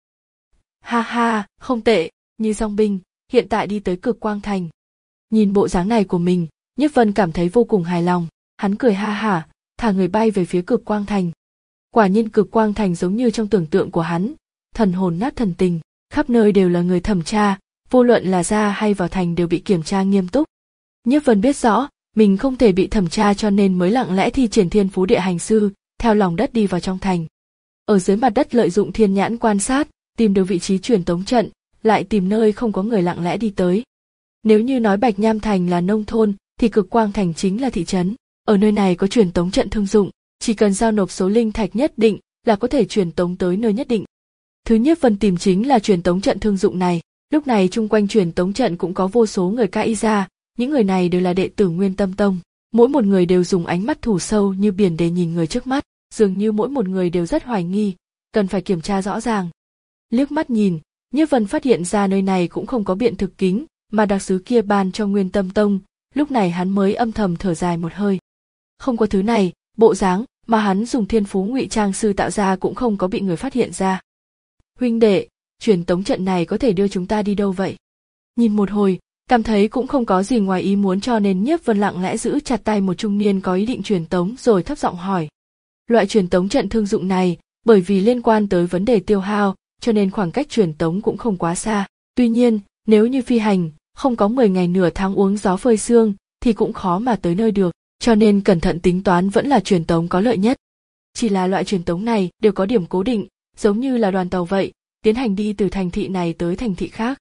Ha ha, không tệ, Như Song Binh, hiện tại đi tới Cực Quang Thành. Nhìn bộ dáng này của mình, Nhiếp Vân cảm thấy vô cùng hài lòng, hắn cười ha hả, thả người bay về phía Cực Quang Thành. Quả nhiên Cực Quang Thành giống như trong tưởng tượng của hắn, thần hồn nát thần tình, khắp nơi đều là người thẩm tra, vô luận là ra hay vào thành đều bị kiểm tra nghiêm túc. Nhiếp Vân biết rõ, mình không thể bị thẩm tra cho nên mới lặng lẽ thi triển thiên phú địa hành sư, theo lòng đất đi vào trong thành. Ở dưới mặt đất lợi dụng thiên nhãn quan sát, tìm được vị trí truyền tống trận, lại tìm nơi không có người lặng lẽ đi tới. Nếu như nói Bạch Nham Thành là nông thôn, thì Cực Quang Thành chính là thị trấn. Ở nơi này có truyền tống trận thương dụng, chỉ cần giao nộp số linh thạch nhất định là có thể truyền tống tới nơi nhất định. Thứ Nhiếp Vân tìm chính là truyền tống trận thương dụng này. Lúc này chung quanh truyền tống trận cũng có vô số người cãi ra, những người này đều là đệ tử Nguyên Tâm Tông. Mỗi một người đều dùng ánh mắt thù sâu như biển để nhìn người trước mắt, dường như mỗi một người đều rất hoài nghi, cần phải kiểm tra rõ ràng. Liếc mắt nhìn, Nhiếp Vân phát hiện ra nơi này cũng không có biện thực kính, mà đặc sứ kia ban cho Nguyên Tâm Tông, lúc này hắn mới âm thầm thở dài một hơi. Không có thứ này, bộ dáng mà hắn dùng thiên phú ngụy trang sư tạo ra cũng không có bị người phát hiện ra. Huynh đệ, truyền tống trận này có thể đưa chúng ta đi đâu vậy? Nhìn một hồi, cảm thấy cũng không có gì ngoài ý muốn cho nên Nhiếp Vân lặng lẽ giữ chặt tay một trung niên có ý định truyền tống rồi thấp giọng hỏi. Loại truyền tống trận thương dụng này, bởi vì liên quan tới vấn đề tiêu hao, cho nên khoảng cách truyền tống cũng không quá xa. Tuy nhiên, nếu như phi hành, không có mười ngày nửa tháng uống gió phơi sương, thì cũng khó mà tới nơi được, cho nên cẩn thận tính toán vẫn là truyền tống có lợi nhất. Chỉ là loại truyền tống này đều có điểm cố định, giống như là đoàn tàu vậy, tiến hành đi từ thành thị này tới thành thị khác.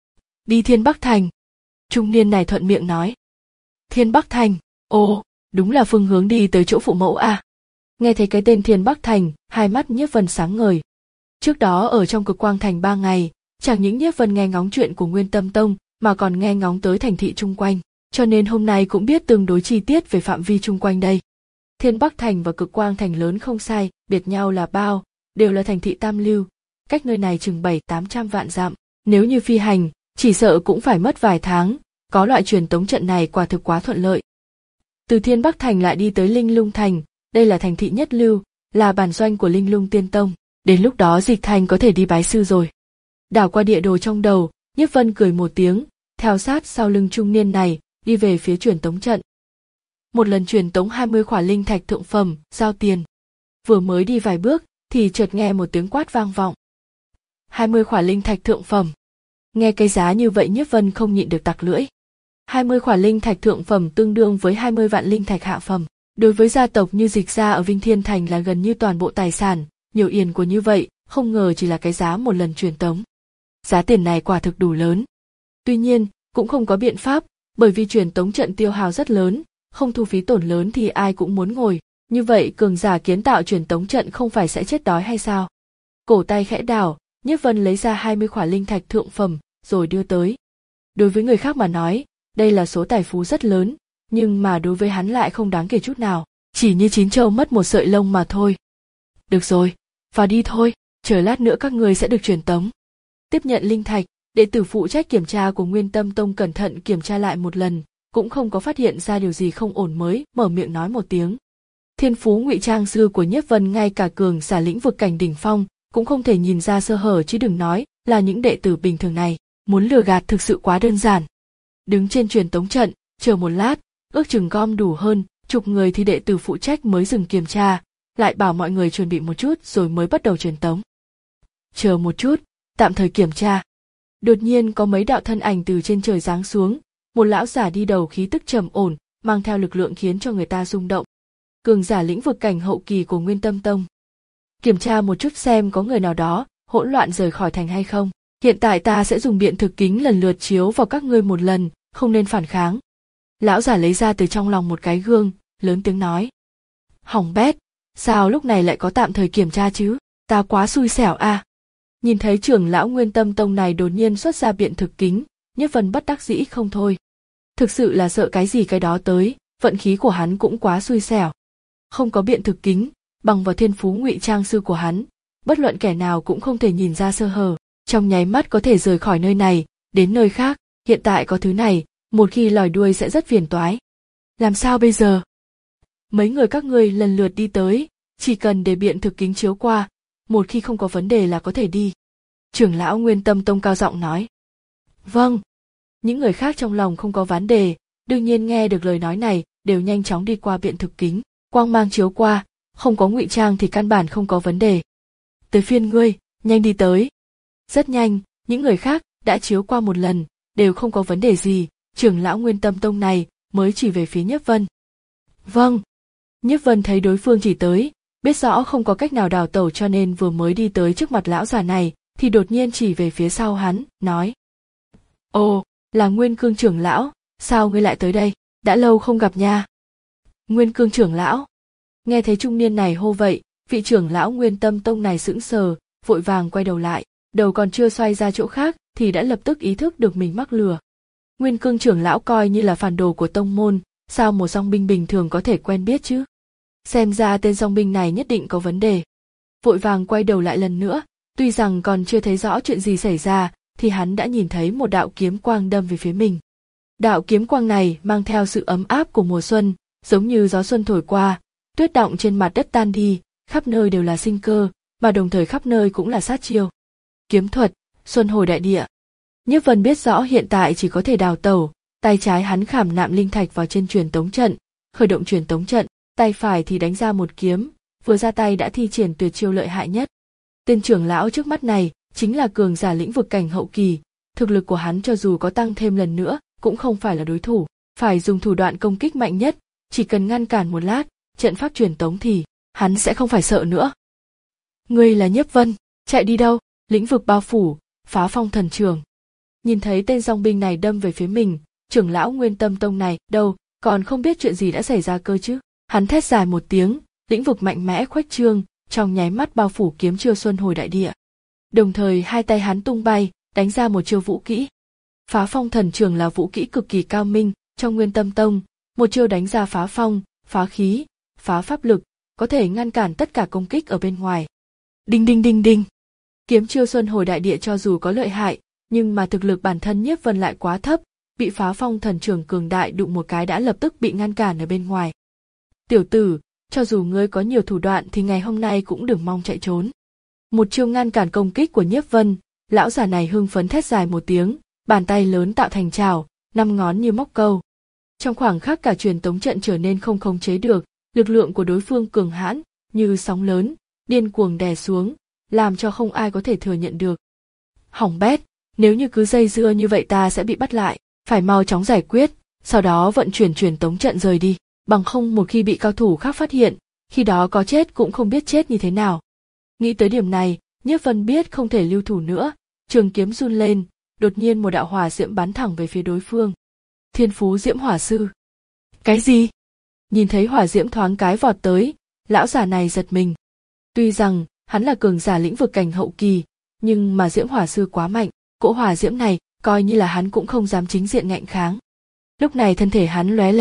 Đi Thiên Bắc Thành. Trung niên này thuận miệng nói. Thiên Bắc Thành, ồ, đúng là phương hướng đi tới chỗ phụ mẫu à. Nghe thấy cái tên Thiên Bắc Thành, hai mắt Nhiếp Vân sáng ngời. Trước đó ở trong Cực Quang Thành ba ngày, chẳng những Nhiếp Vân nghe ngóng chuyện của Nguyên Tâm Tông, mà còn nghe ngóng tới thành thị chung quanh, cho nên hôm nay cũng biết tương đối chi tiết về phạm vi chung quanh đây. Thiên Bắc Thành và Cực Quang Thành lớn không sai, biệt nhau là bao, đều là thành thị tam lưu, cách nơi này chừng bảy tám trăm vạn dặm, nếu như phi hành, chỉ sợ cũng phải mất vài tháng, có loại truyền tống trận này quả thực quá thuận lợi. Từ Thiên Bắc Thành lại đi tới Linh Lung Thành, đây là thành thị nhất lưu, là bản doanh của Linh Lung Tiên Tông, đến lúc đó Dịch Thành có thể đi bái sư rồi. Đảo qua địa đồ trong đầu, Nhiếp Vân cười một tiếng, theo sát sau lưng trung niên này, đi về phía truyền tống trận. Một lần truyền tống hai mươi khỏa linh thạch thượng phẩm, giao tiền. Vừa mới đi vài bước, thì chợt nghe một tiếng quát vang vọng. hai mươi khỏa linh thạch thượng phẩm. Nghe cái giá như vậy Nhiếp Vân không nhịn được tặc lưỡi. hai mươi khỏa linh thạch thượng phẩm tương đương với hai mươi vạn linh thạch hạ phẩm. Đối với gia tộc như Dịch gia ở Vinh Thiên Thành là gần như toàn bộ tài sản, nhiều yền của như vậy, không ngờ chỉ là cái giá một lần truyền tống. Giá tiền này quả thực đủ lớn. Tuy nhiên, cũng không có biện pháp, bởi vì truyền tống trận tiêu hao rất lớn, không thu phí tổn lớn thì ai cũng muốn ngồi. Như vậy cường giả kiến tạo truyền tống trận không phải sẽ chết đói hay sao? Cổ tay khẽ đảo, Nhiếp Vân lấy ra hai mươi khỏa linh thạch thượng phẩm, rồi đưa tới. Đối với người khác mà nói, đây là số tài phú rất lớn, nhưng mà đối với hắn lại không đáng kể chút nào, chỉ như chín trâu mất một sợi lông mà thôi. Được rồi, vào đi thôi, chờ lát nữa các ngươi sẽ được truyền tống. Tiếp nhận linh thạch, đệ tử phụ trách kiểm tra của Nguyên Tâm Tông cẩn thận kiểm tra lại một lần, cũng không có phát hiện ra điều gì không ổn mới mở miệng nói một tiếng. Thiên phú ngụy trang sư của Nhiếp Vân ngay cả cường giả lĩnh vực cảnh đỉnh phong cũng không thể nhìn ra sơ hở, chứ đừng nói là những đệ tử bình thường này, muốn lừa gạt thực sự quá đơn giản. Đứng trên truyền tống trận, chờ một lát, ước chừng gom đủ hơn chục người thì đệ tử phụ trách mới dừng kiểm tra, lại bảo mọi người chuẩn bị một chút rồi mới bắt đầu truyền tống. Chờ một chút, tạm thời kiểm tra. Đột nhiên có mấy đạo thân ảnh từ trên trời giáng xuống, một lão giả đi đầu khí tức trầm ổn, mang theo lực lượng khiến cho người ta rung động. Cường giả lĩnh vực cảnh hậu kỳ của Nguyên Tâm Tông. Kiểm tra một chút xem có người nào đó hỗn loạn rời khỏi thành hay không. Hiện tại ta sẽ dùng biện thực kính lần lượt chiếu vào các ngươi một lần, không nên phản kháng. Lão giả lấy ra từ trong lòng một cái gương, lớn tiếng nói. Hỏng bét, sao lúc này lại có tạm thời kiểm tra chứ, ta quá xui xẻo à. Nhìn thấy trưởng lão Nguyên Tâm Tông này đột nhiên xuất ra biện thực kính, Nhiếp Vân bất đắc dĩ không thôi. Thực sự là sợ cái gì cái đó tới, vận khí của hắn cũng quá xui xẻo. Không có biện thực kính, bằng vào thiên phú ngụy trang sư của hắn, bất luận kẻ nào cũng không thể nhìn ra sơ hở, trong nháy mắt có thể rời khỏi nơi này, đến nơi khác, hiện tại có thứ này, một khi lòi đuôi sẽ rất phiền toái. Làm sao bây giờ? Mấy người các ngươi lần lượt đi tới, chỉ cần để biện thực kính chiếu qua, một khi không có vấn đề là có thể đi. Trưởng lão Nguyên Tâm Tông cao giọng nói. Vâng. Những người khác trong lòng không có vấn đề, đương nhiên nghe được lời nói này, đều nhanh chóng đi qua biện thực kính, quang mang chiếu qua, không có ngụy trang thì căn bản không có vấn đề. Tới phiên ngươi, nhanh đi tới. Rất nhanh, những người khác đã chiếu qua một lần, đều không có vấn đề gì, trưởng lão Nguyên Tâm Tông này mới chỉ về phía Nhiếp Vân. Vâng. Nhiếp Vân thấy đối phương chỉ tới, biết rõ không có cách nào đào tẩu cho nên vừa mới đi tới trước mặt lão già này, thì đột nhiên chỉ về phía sau hắn, nói. Ồ, là Nguyên Cương trưởng lão, sao ngươi lại tới đây, đã lâu không gặp nha. Nguyên Cương trưởng lão. Nghe thấy trung niên này hô vậy, vị trưởng lão Nguyên Tâm Tông này sững sờ, vội vàng quay đầu lại, đầu còn chưa xoay ra chỗ khác thì đã lập tức ý thức được mình mắc lừa. Nguyên Cương trưởng lão coi như là phản đồ của tông môn, sao một dòng binh bình thường có thể quen biết chứ? Xem ra tên dòng binh này nhất định có vấn đề. Vội vàng quay đầu lại lần nữa, tuy rằng còn chưa thấy rõ chuyện gì xảy ra, thì hắn đã nhìn thấy một đạo kiếm quang đâm về phía mình. Đạo kiếm quang này mang theo sự ấm áp của mùa xuân, giống như gió xuân thổi qua, tuyết đọng trên mặt đất tan đi, khắp nơi đều là sinh cơ, mà đồng thời khắp nơi cũng là sát chiêu. Kiếm thuật, xuân hồi đại địa. Nhiếp Vân biết rõ hiện tại chỉ có thể đào tẩu, tay trái hắn khảm nạm linh thạch vào trên truyền tống trận, khởi động truyền tống trận, tay phải thì đánh ra một kiếm, vừa ra tay đã thi triển tuyệt chiêu lợi hại nhất. Tên trưởng lão trước mắt này chính là cường giả lĩnh vực cảnh hậu kỳ, thực lực của hắn cho dù có tăng thêm lần nữa cũng không phải là đối thủ, phải dùng thủ đoạn công kích mạnh nhất, chỉ cần ngăn cản một lát, trận pháp truyền tống thì hắn sẽ không phải sợ nữa. Ngươi là Nhiếp Vân, chạy đi đâu? Lĩnh vực bao phủ, phá phong thần trường. Nhìn thấy tên dòng binh này đâm về phía mình, trưởng lão Nguyên Tâm Tông này đâu còn không biết chuyện gì đã xảy ra cơ chứ. Hắn thét dài một tiếng, lĩnh vực mạnh mẽ khuếch trương, trong nháy mắt bao phủ kiếm chiêu xuân hồi đại địa. Đồng thời hai tay hắn tung bay, đánh ra một chiêu vũ kỹ. Phá phong thần trường là vũ kỹ cực kỳ cao minh trong Nguyên Tâm Tông, một chiêu đánh ra phá phong, phá khí, phá pháp lực, có thể ngăn cản tất cả công kích ở bên ngoài. Đinh đinh đinh đinh. Kiếm chiêu xuân hồi đại địa cho dù có lợi hại, nhưng mà thực lực bản thân Nhiếp Vân lại quá thấp, bị phá phong thần trường cường đại đụng một cái đã lập tức bị ngăn cản ở bên ngoài. Tiểu tử, cho dù ngươi có nhiều thủ đoạn thì ngày hôm nay cũng đừng mong chạy trốn. Một chiêu ngăn cản công kích của Nhiếp Vân, lão già này hưng phấn thét dài một tiếng, bàn tay lớn tạo thành chảo, năm ngón như móc câu. Trong khoảng khắc cả truyền tống trận trở nên không khống chế được, lực lượng của đối phương cường hãn, như sóng lớn, điên cuồng đè xuống, làm cho không ai có thể thừa nhận được. Hỏng bét, nếu như cứ dây dưa như vậy ta sẽ bị bắt lại, phải mau chóng giải quyết, sau đó vận chuyển truyền tống trận rời đi, bằng không một khi bị cao thủ khác phát hiện, khi đó có chết cũng không biết chết như thế nào. Nghĩ tới điểm này, Nhiếp Vân biết không thể lưu thủ nữa, trường kiếm run lên, đột nhiên một đạo hỏa diễm bắn thẳng về phía đối phương. Thiên phú diễm hỏa sư. Cái gì? Nhìn thấy hỏa diễm thoáng cái vọt tới, lão già này giật mình. Tuy rằng hắn là cường giả lĩnh vực cảnh hậu kỳ, nhưng mà diễm hỏa sư quá mạnh, cỗ hỏa diễm này coi như là hắn cũng không dám chính diện ngạnh kháng. Lúc này thân thể hắn lóe lên,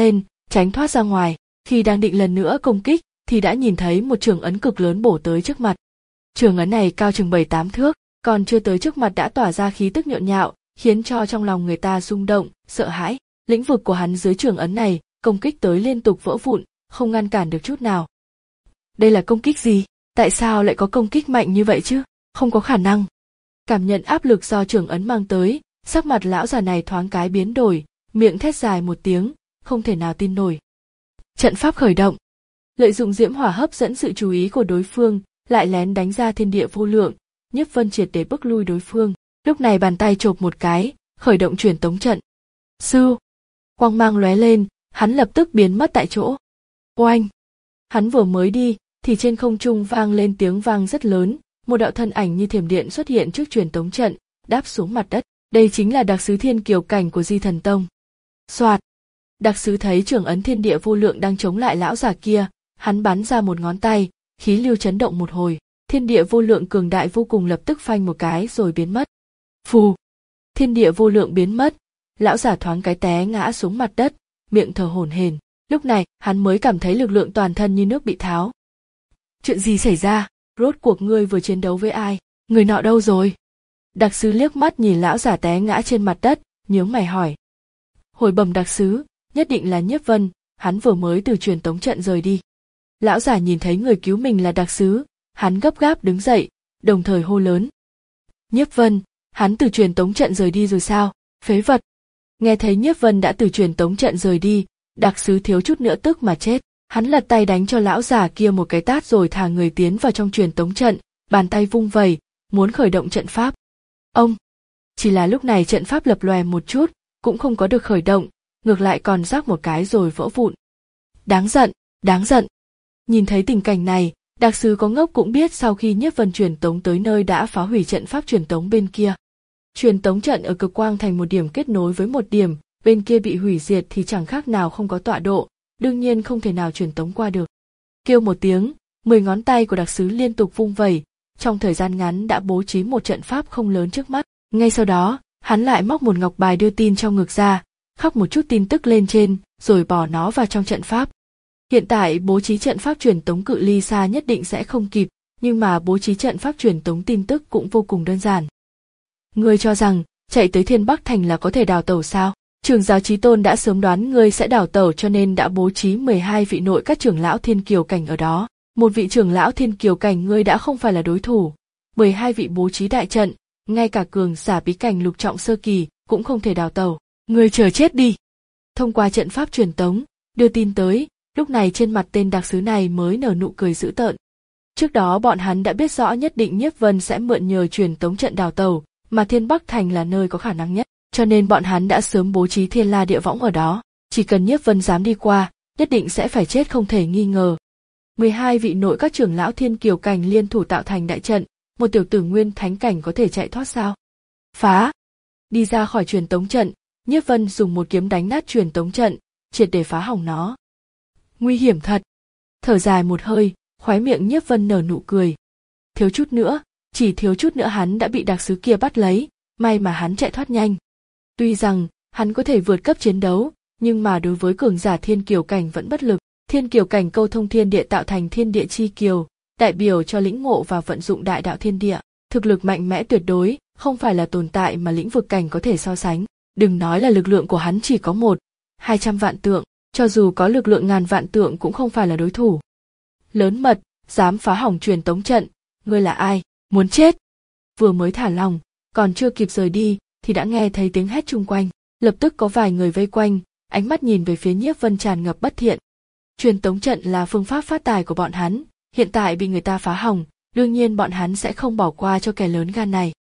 tránh thoát ra ngoài. Khi đang định lần nữa công kích thì đã nhìn thấy một trường ấn cực lớn bổ tới trước mặt. Trường ấn này cao chừng bảy tám thước, còn chưa tới trước mặt đã tỏa ra khí tức nhộn nhạo, khiến cho trong lòng người ta rung động, sợ hãi. Lĩnh vực của hắn dưới trường ấn này, công kích tới liên tục vỡ vụn, không ngăn cản được chút nào. Đây là công kích gì? Tại sao lại có công kích mạnh như vậy chứ? Không có khả năng. Cảm nhận áp lực do trường ấn mang tới, sắc mặt lão già này thoáng cái biến đổi, miệng thét dài một tiếng, không thể nào tin nổi. Trận pháp khởi động. Lợi dụng diễm hỏa hấp dẫn sự chú ý của đối phương, lại lén đánh ra thiên địa vô lượng, Nhiếp Vân triệt để bức lui đối phương. Lúc này bàn tay chộp một cái, khởi động truyền tống trận. Sư, quang mang lóe lên, hắn lập tức biến mất tại chỗ. Oanh! Hắn vừa mới đi, thì trên không trung vang lên tiếng vang rất lớn, một đạo thân ảnh như thiểm điện xuất hiện trước truyền tống trận, đáp xuống mặt đất. Đây chính là đặc sứ thiên kiều cảnh của Di Thần Tông. Soạt! Đặc sứ thấy trường ấn thiên địa vô lượng đang chống lại lão già kia, hắn bắn ra một ngón tay, khí lưu chấn động một hồi, thiên địa vô lượng cường đại vô cùng lập tức phanh một cái rồi biến mất. Phù! Thiên địa vô lượng biến mất, lão già thoáng cái té ngã xuống mặt đất, miệng thở hổn hển. Lúc này, hắn mới cảm thấy lực lượng toàn thân như nước bị tháo. Chuyện gì xảy ra? Rốt cuộc ngươi vừa chiến đấu với ai? Người nọ đâu rồi? Đặc sứ liếc mắt nhìn lão già té ngã trên mặt đất, nhướng mày hỏi. Hồi bẩm đặc sứ, nhất định là Nhiếp Vân, hắn vừa mới từ truyền tống trận rời đi. Lão già nhìn thấy người cứu mình là đặc sứ, hắn gấp gáp đứng dậy, đồng thời hô lớn. Nhiếp Vân, hắn từ truyền tống trận rời đi rồi sao? Phế vật! Nghe thấy Nhiếp Vân đã từ truyền tống trận rời đi, đặc sứ thiếu chút nữa tức mà chết. Hắn lật tay đánh cho lão già kia một cái tát rồi thả người tiến vào trong truyền tống trận, bàn tay vung vẩy, muốn khởi động trận pháp. Ông! Chỉ là lúc này trận pháp lập lòe một chút, cũng không có được khởi động, ngược lại còn rắc một cái rồi vỡ vụn. Đáng giận, đáng giận! Nhìn thấy tình cảnh này, đặc sứ có ngốc cũng biết sau khi Nhiếp Vân truyền tống tới nơi đã phá hủy trận pháp truyền tống bên kia. Truyền tống trận ở cực quang thành một điểm kết nối với một điểm, bên kia bị hủy diệt thì chẳng khác nào không có tọa độ, đương nhiên không thể nào truyền tống qua được. Kêu một tiếng, mười ngón tay của đặc sứ liên tục vung vẩy, trong thời gian ngắn đã bố trí một trận pháp không lớn trước mắt. Ngay sau đó, hắn lại móc một ngọc bài đưa tin trong ngực ra, khắc một chút tin tức lên trên, rồi bỏ nó vào trong trận pháp. Hiện tại bố trí trận pháp truyền tống cự ly xa nhất định sẽ không kịp, nhưng mà bố trí trận pháp truyền tống tin tức cũng vô cùng đơn giản. Ngươi cho rằng, chạy tới Thiên Bắc Thành là có thể đào tẩu sao? Trưởng giáo Chí Tôn đã sớm đoán ngươi sẽ đào tẩu cho nên đã bố trí mười hai vị nội các trưởng lão thiên kiều cảnh ở đó. Một vị trưởng lão thiên kiều cảnh ngươi đã không phải là đối thủ. mười hai vị bố trí đại trận, ngay cả cường giả bí cảnh lục trọng sơ kỳ cũng không thể đào tẩu. Ngươi chờ chết đi. Thông qua trận pháp truyền tống, đưa tin tới, lúc này trên mặt tên đặc sứ này mới nở nụ cười dữ tợn. Trước đó bọn hắn đã biết rõ nhất định Nhiếp Vân sẽ mượn nhờ truyền tống trận đào tẩu, mà Thiên Bắc Thành là nơi có khả năng nhất, cho nên bọn hắn đã sớm bố trí Thiên La Địa Võng ở đó, chỉ cần Nhiếp Vân dám đi qua, nhất định sẽ phải chết không thể nghi ngờ. mười hai vị nội các trưởng lão thiên kiều cảnh liên thủ tạo thành đại trận, một tiểu tử nguyên thánh cảnh có thể chạy thoát sao? Phá! Đi ra khỏi truyền tống trận, Nhiếp Vân dùng một kiếm đánh nát truyền tống trận, triệt để phá hỏng nó. Nguy hiểm thật! Thở dài một hơi, khóe miệng Nhiếp Vân nở nụ cười. Thiếu chút nữa, chỉ thiếu chút nữa hắn đã bị đặc sứ kia bắt lấy, may mà hắn chạy thoát nhanh. Tuy rằng, hắn có thể vượt cấp chiến đấu, nhưng mà đối với cường giả thiên kiều cảnh vẫn bất lực. Thiên kiều cảnh câu thông thiên địa tạo thành thiên địa chi kiều, đại biểu cho lĩnh ngộ và vận dụng đại đạo thiên địa. Thực lực mạnh mẽ tuyệt đối, không phải là tồn tại mà lĩnh vực cảnh có thể so sánh. Đừng nói là lực lượng của hắn chỉ có một, hai trăm vạn tượng, cho dù có lực lượng ngàn vạn tượng cũng không phải là đối thủ. Lớn mật, dám phá hỏng truyền tống trận, ngươi là ai, muốn chết? Vừa mới thả lòng, còn chưa kịp rời đi, thì đã nghe thấy tiếng hét chung quanh. Lập tức có vài người vây quanh, ánh mắt nhìn về phía Nhiếp Vân tràn ngập bất thiện. Truyền tống trận là phương pháp phát tài của bọn hắn, hiện tại bị người ta phá hỏng, đương nhiên bọn hắn sẽ không bỏ qua cho kẻ lớn gan này.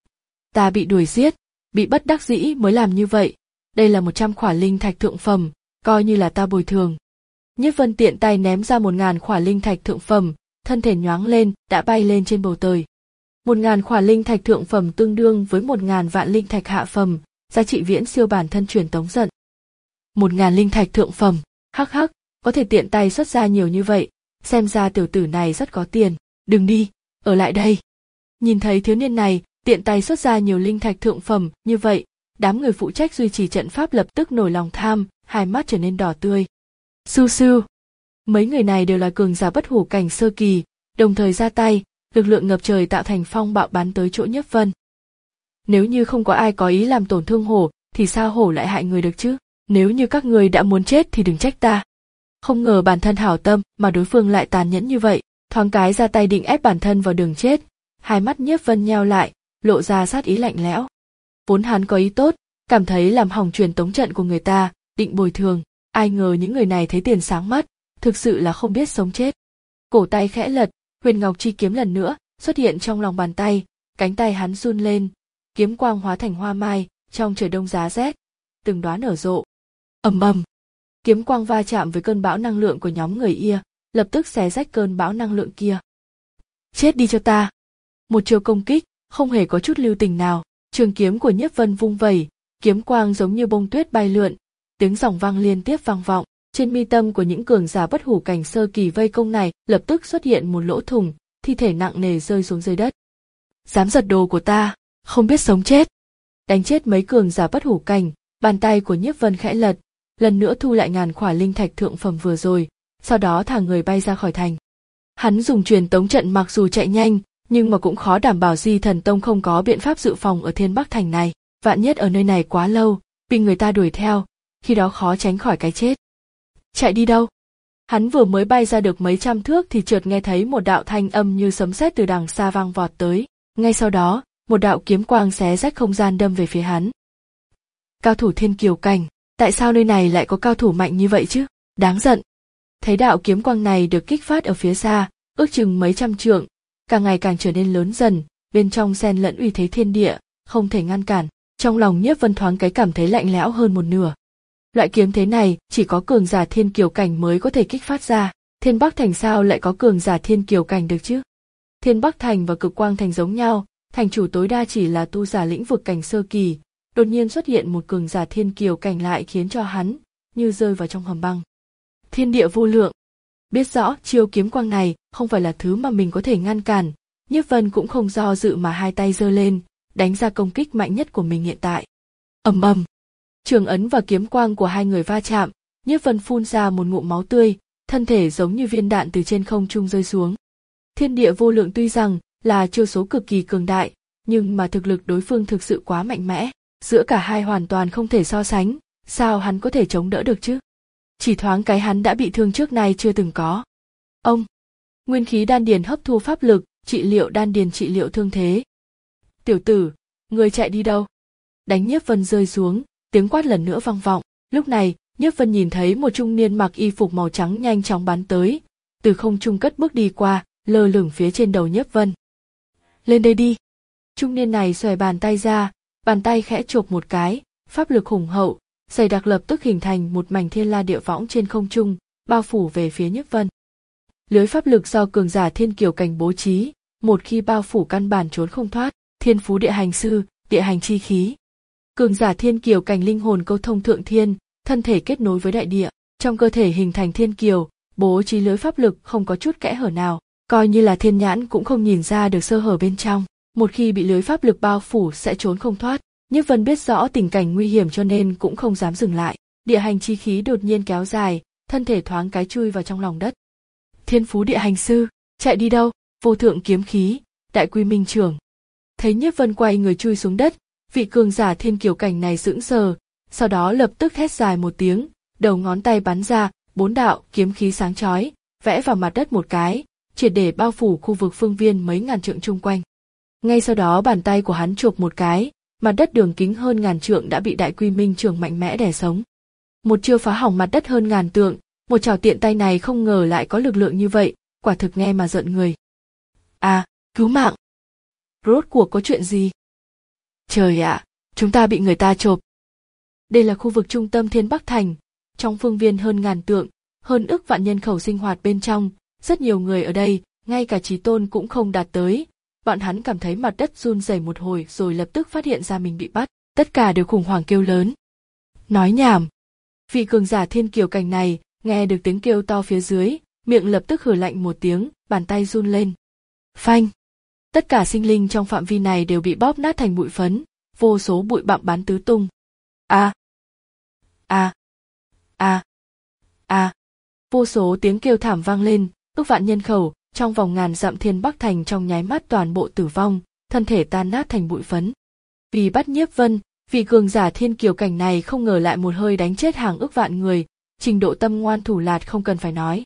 Ta bị đuổi giết, bị bất đắc dĩ mới làm như vậy, đây là một trăm khỏa linh thạch thượng phẩm, coi như là ta bồi thường. Nhiếp Vân tiện tay ném ra một ngàn khỏa linh thạch thượng phẩm, thân thể nhoáng lên, đã bay lên trên bầu trời. Một ngàn khỏa linh thạch thượng phẩm tương đương với một ngàn vạn linh thạch hạ phẩm, giá trị viễn siêu bản thân truyền tống giận. Một ngàn linh thạch thượng phẩm, hắc hắc, có thể tiện tay xuất ra nhiều như vậy, xem ra tiểu tử này rất có tiền, đừng đi, ở lại đây. Nhìn thấy thiếu niên này, tiện tay xuất ra nhiều linh thạch thượng phẩm như vậy, đám người phụ trách duy trì trận pháp lập tức nổi lòng tham, hai mắt trở nên đỏ tươi. Su su. Mấy người này đều là cường giả bất hủ cảnh sơ kỳ, đồng thời ra tay, lực lượng ngập trời tạo thành phong bạo bắn tới chỗ Nhiếp Vân. Nếu như không có ai có ý làm tổn thương hổ, thì sao hổ lại hại người được chứ? Nếu như các người đã muốn chết thì đừng trách ta. Không ngờ bản thân hảo tâm mà đối phương lại tàn nhẫn như vậy, thoáng cái ra tay định ép bản thân vào đường chết. Hai mắt Nhiếp Vân nheo lại, lộ ra sát ý lạnh lẽo. Vốn hắn có ý tốt, cảm thấy làm hỏng truyền tống trận của người ta, định bồi thường. Ai ngờ những người này thấy tiền sáng mắt, thực sự là không biết sống chết. Cổ tay khẽ lật, huyền ngọc chi kiếm lần nữa xuất hiện trong lòng bàn tay, cánh tay hắn run lên, kiếm quang hóa thành hoa mai trong trời đông giá rét, từng đóa nở rộ. Ầm ầm, kiếm quang va chạm với cơn bão năng lượng của nhóm người Ia, lập tức xé rách cơn bão năng lượng kia. Chết đi cho ta! Một chiêu công kích, không hề có chút lưu tình nào. Trường kiếm của Nhiếp Vân vung vẩy, kiếm quang giống như bông tuyết bay lượn, tiếng ròng vang liên tiếp vang vọng. Trên mi tâm của những cường giả bất hủ cảnh sơ kỳ vây công này lập tức xuất hiện một lỗ thủng, thi thể nặng nề rơi xuống dưới đất. Dám giật đồ của ta, không biết sống chết. Đánh chết mấy cường giả bất hủ cảnh, bàn tay của Nhiếp Vân khẽ lật, lần nữa thu lại ngàn khỏa linh thạch thượng phẩm vừa rồi, sau đó thả người bay ra khỏi thành. Hắn dùng truyền tống trận mặc dù chạy nhanh, nhưng mà cũng khó đảm bảo Di Thần Tông không có biện pháp dự phòng ở Thiên Bắc Thành này. Vạn nhất ở nơi này quá lâu, bị người ta đuổi theo, khi đó khó tránh khỏi cái chết. Chạy đi đâu? Hắn vừa mới bay ra được mấy trăm thước thì chợt nghe thấy một đạo thanh âm như sấm sét từ đằng xa vang vọt tới. Ngay sau đó, một đạo kiếm quang xé rách không gian đâm về phía hắn. Cao thủ Thiên Kiều Cảnh, tại sao nơi này lại có cao thủ mạnh như vậy chứ? Đáng giận. Thấy đạo kiếm quang này được kích phát ở phía xa, ước chừng mấy trăm trượng, càng ngày càng trở nên lớn dần, bên trong xen lẫn uy thế thiên địa, không thể ngăn cản. Trong lòng Nhiếp Vân thoáng cái cảm thấy lạnh lẽo hơn một nửa. Loại kiếm thế này chỉ có cường giả Thiên Kiều Cảnh mới có thể kích phát ra. Thiên Bắc Thành sao lại có cường giả Thiên Kiều Cảnh được chứ? Thiên Bắc Thành và Cực Quang Thành giống nhau, thành chủ tối đa chỉ là tu giả lĩnh vực cảnh sơ kỳ, đột nhiên xuất hiện một cường giả Thiên Kiều Cảnh lại khiến cho hắn như rơi vào trong hầm băng. Thiên địa vô lượng. Biết rõ chiêu kiếm quang này không phải là thứ mà mình có thể ngăn cản, Nhiếp Vân cũng không do dự mà hai tay giơ lên, đánh ra công kích mạnh nhất của mình hiện tại. Ầm ầm. Trường ấn và kiếm quang của hai người va chạm, Nhiếp Vân phun ra một ngụm máu tươi, thân thể giống như viên đạn từ trên không trung rơi xuống. Thiên địa vô lượng tuy rằng là chiêu số cực kỳ cường đại, nhưng mà thực lực đối phương thực sự quá mạnh mẽ, giữa cả hai hoàn toàn không thể so sánh, sao hắn có thể chống đỡ được chứ? Chỉ thoáng cái hắn đã bị thương trước nay chưa từng có. Ông, nguyên khí đan điền hấp thu pháp lực, trị liệu đan điền trị liệu thương thế. Tiểu tử, người chạy đi đâu? Đánh Nhiếp Vân rơi xuống, tiếng quát lần nữa vang vọng. Lúc này, Nhiếp Vân nhìn thấy một trung niên mặc y phục màu trắng nhanh chóng bắn tới, từ không trung cất bước đi qua, lơ lửng phía trên đầu Nhiếp Vân. Lên đây đi. Trung niên này xòe bàn tay ra, bàn tay khẽ chộp một cái, pháp lực hùng hậu, dày đặc lập tức hình thành một mảnh thiên la địa võng trên không trung, bao phủ về phía Nhiếp Vân. Lưới pháp lực do cường giả Thiên Kiều Cảnh bố trí, một khi bao phủ căn bản trốn không thoát. Thiên phú địa hành sư, địa hành chi khí. Cường giả Thiên Kiều Cảnh linh hồn câu thông thượng thiên, thân thể kết nối với đại địa, trong cơ thể hình thành thiên kiều, bố trí lưới pháp lực không có chút kẽ hở nào, coi như là thiên nhãn cũng không nhìn ra được sơ hở bên trong. Một khi bị lưới pháp lực bao phủ sẽ trốn không thoát. Nhiếp Vân biết rõ tình cảnh nguy hiểm cho nên cũng không dám dừng lại. Địa hành chi khí đột nhiên kéo dài, thân thể thoáng cái chui vào trong lòng đất. Thiên phú địa hành sư, chạy đi đâu? Vô thượng kiếm khí, đại quy minh trưởng. Thấy Nhiếp Vân quay người chui xuống đất, vị cường giả Thiên Kiều Cảnh này sững sờ, sau đó lập tức hét dài một tiếng, đầu ngón tay bắn ra, bốn đạo kiếm khí sáng chói, vẽ vào mặt đất một cái, triệt để bao phủ khu vực phương viên mấy ngàn trượng chung quanh. Ngay sau đó bàn tay của hắn chộp một cái, mặt đất đường kính hơn ngàn trượng đã bị đại quy minh trưởng mạnh mẽ đè sống. Một chiêu phá hỏng mặt đất hơn ngàn trượng, một chảo tiện tay này không ngờ lại có lực lượng như vậy, quả thực nghe mà giận người. À, cứu mạng! Rốt cuộc có chuyện gì? Trời ạ, à, chúng ta bị người ta chộp. Đây là khu vực trung tâm Thiên Bắc Thành, trong phương viên hơn ngàn trượng, hơn ức vạn nhân khẩu sinh hoạt bên trong, rất nhiều người ở đây, ngay cả Chí Tôn cũng không đạt tới. Bọn hắn cảm thấy mặt đất run rẩy một hồi rồi lập tức phát hiện ra mình bị bắt, tất cả đều khủng hoảng kêu lớn. Nói nhảm. Vị cường giả Thiên Kiều Cảnh này nghe được tiếng kêu to phía dưới, miệng lập tức hừ lạnh một tiếng, bàn tay run lên. Phanh. Tất cả sinh linh trong phạm vi này đều bị bóp nát thành bụi phấn, vô số bụi bặm bắn tứ tung. A. A. A. A. Vô số tiếng kêu thảm vang lên, ước vạn nhân khẩu trong vòng ngàn dặm Thiên Bắc Thành trong nháy mắt toàn bộ tử vong, thân thể tan nát thành bụi phấn. Vì bắt Nhiếp Vân, vị cường giả thiên kiều cảnh này không ngờ lại một hơi đánh chết hàng ước vạn người, trình độ tâm ngoan thủ lạt không cần phải nói.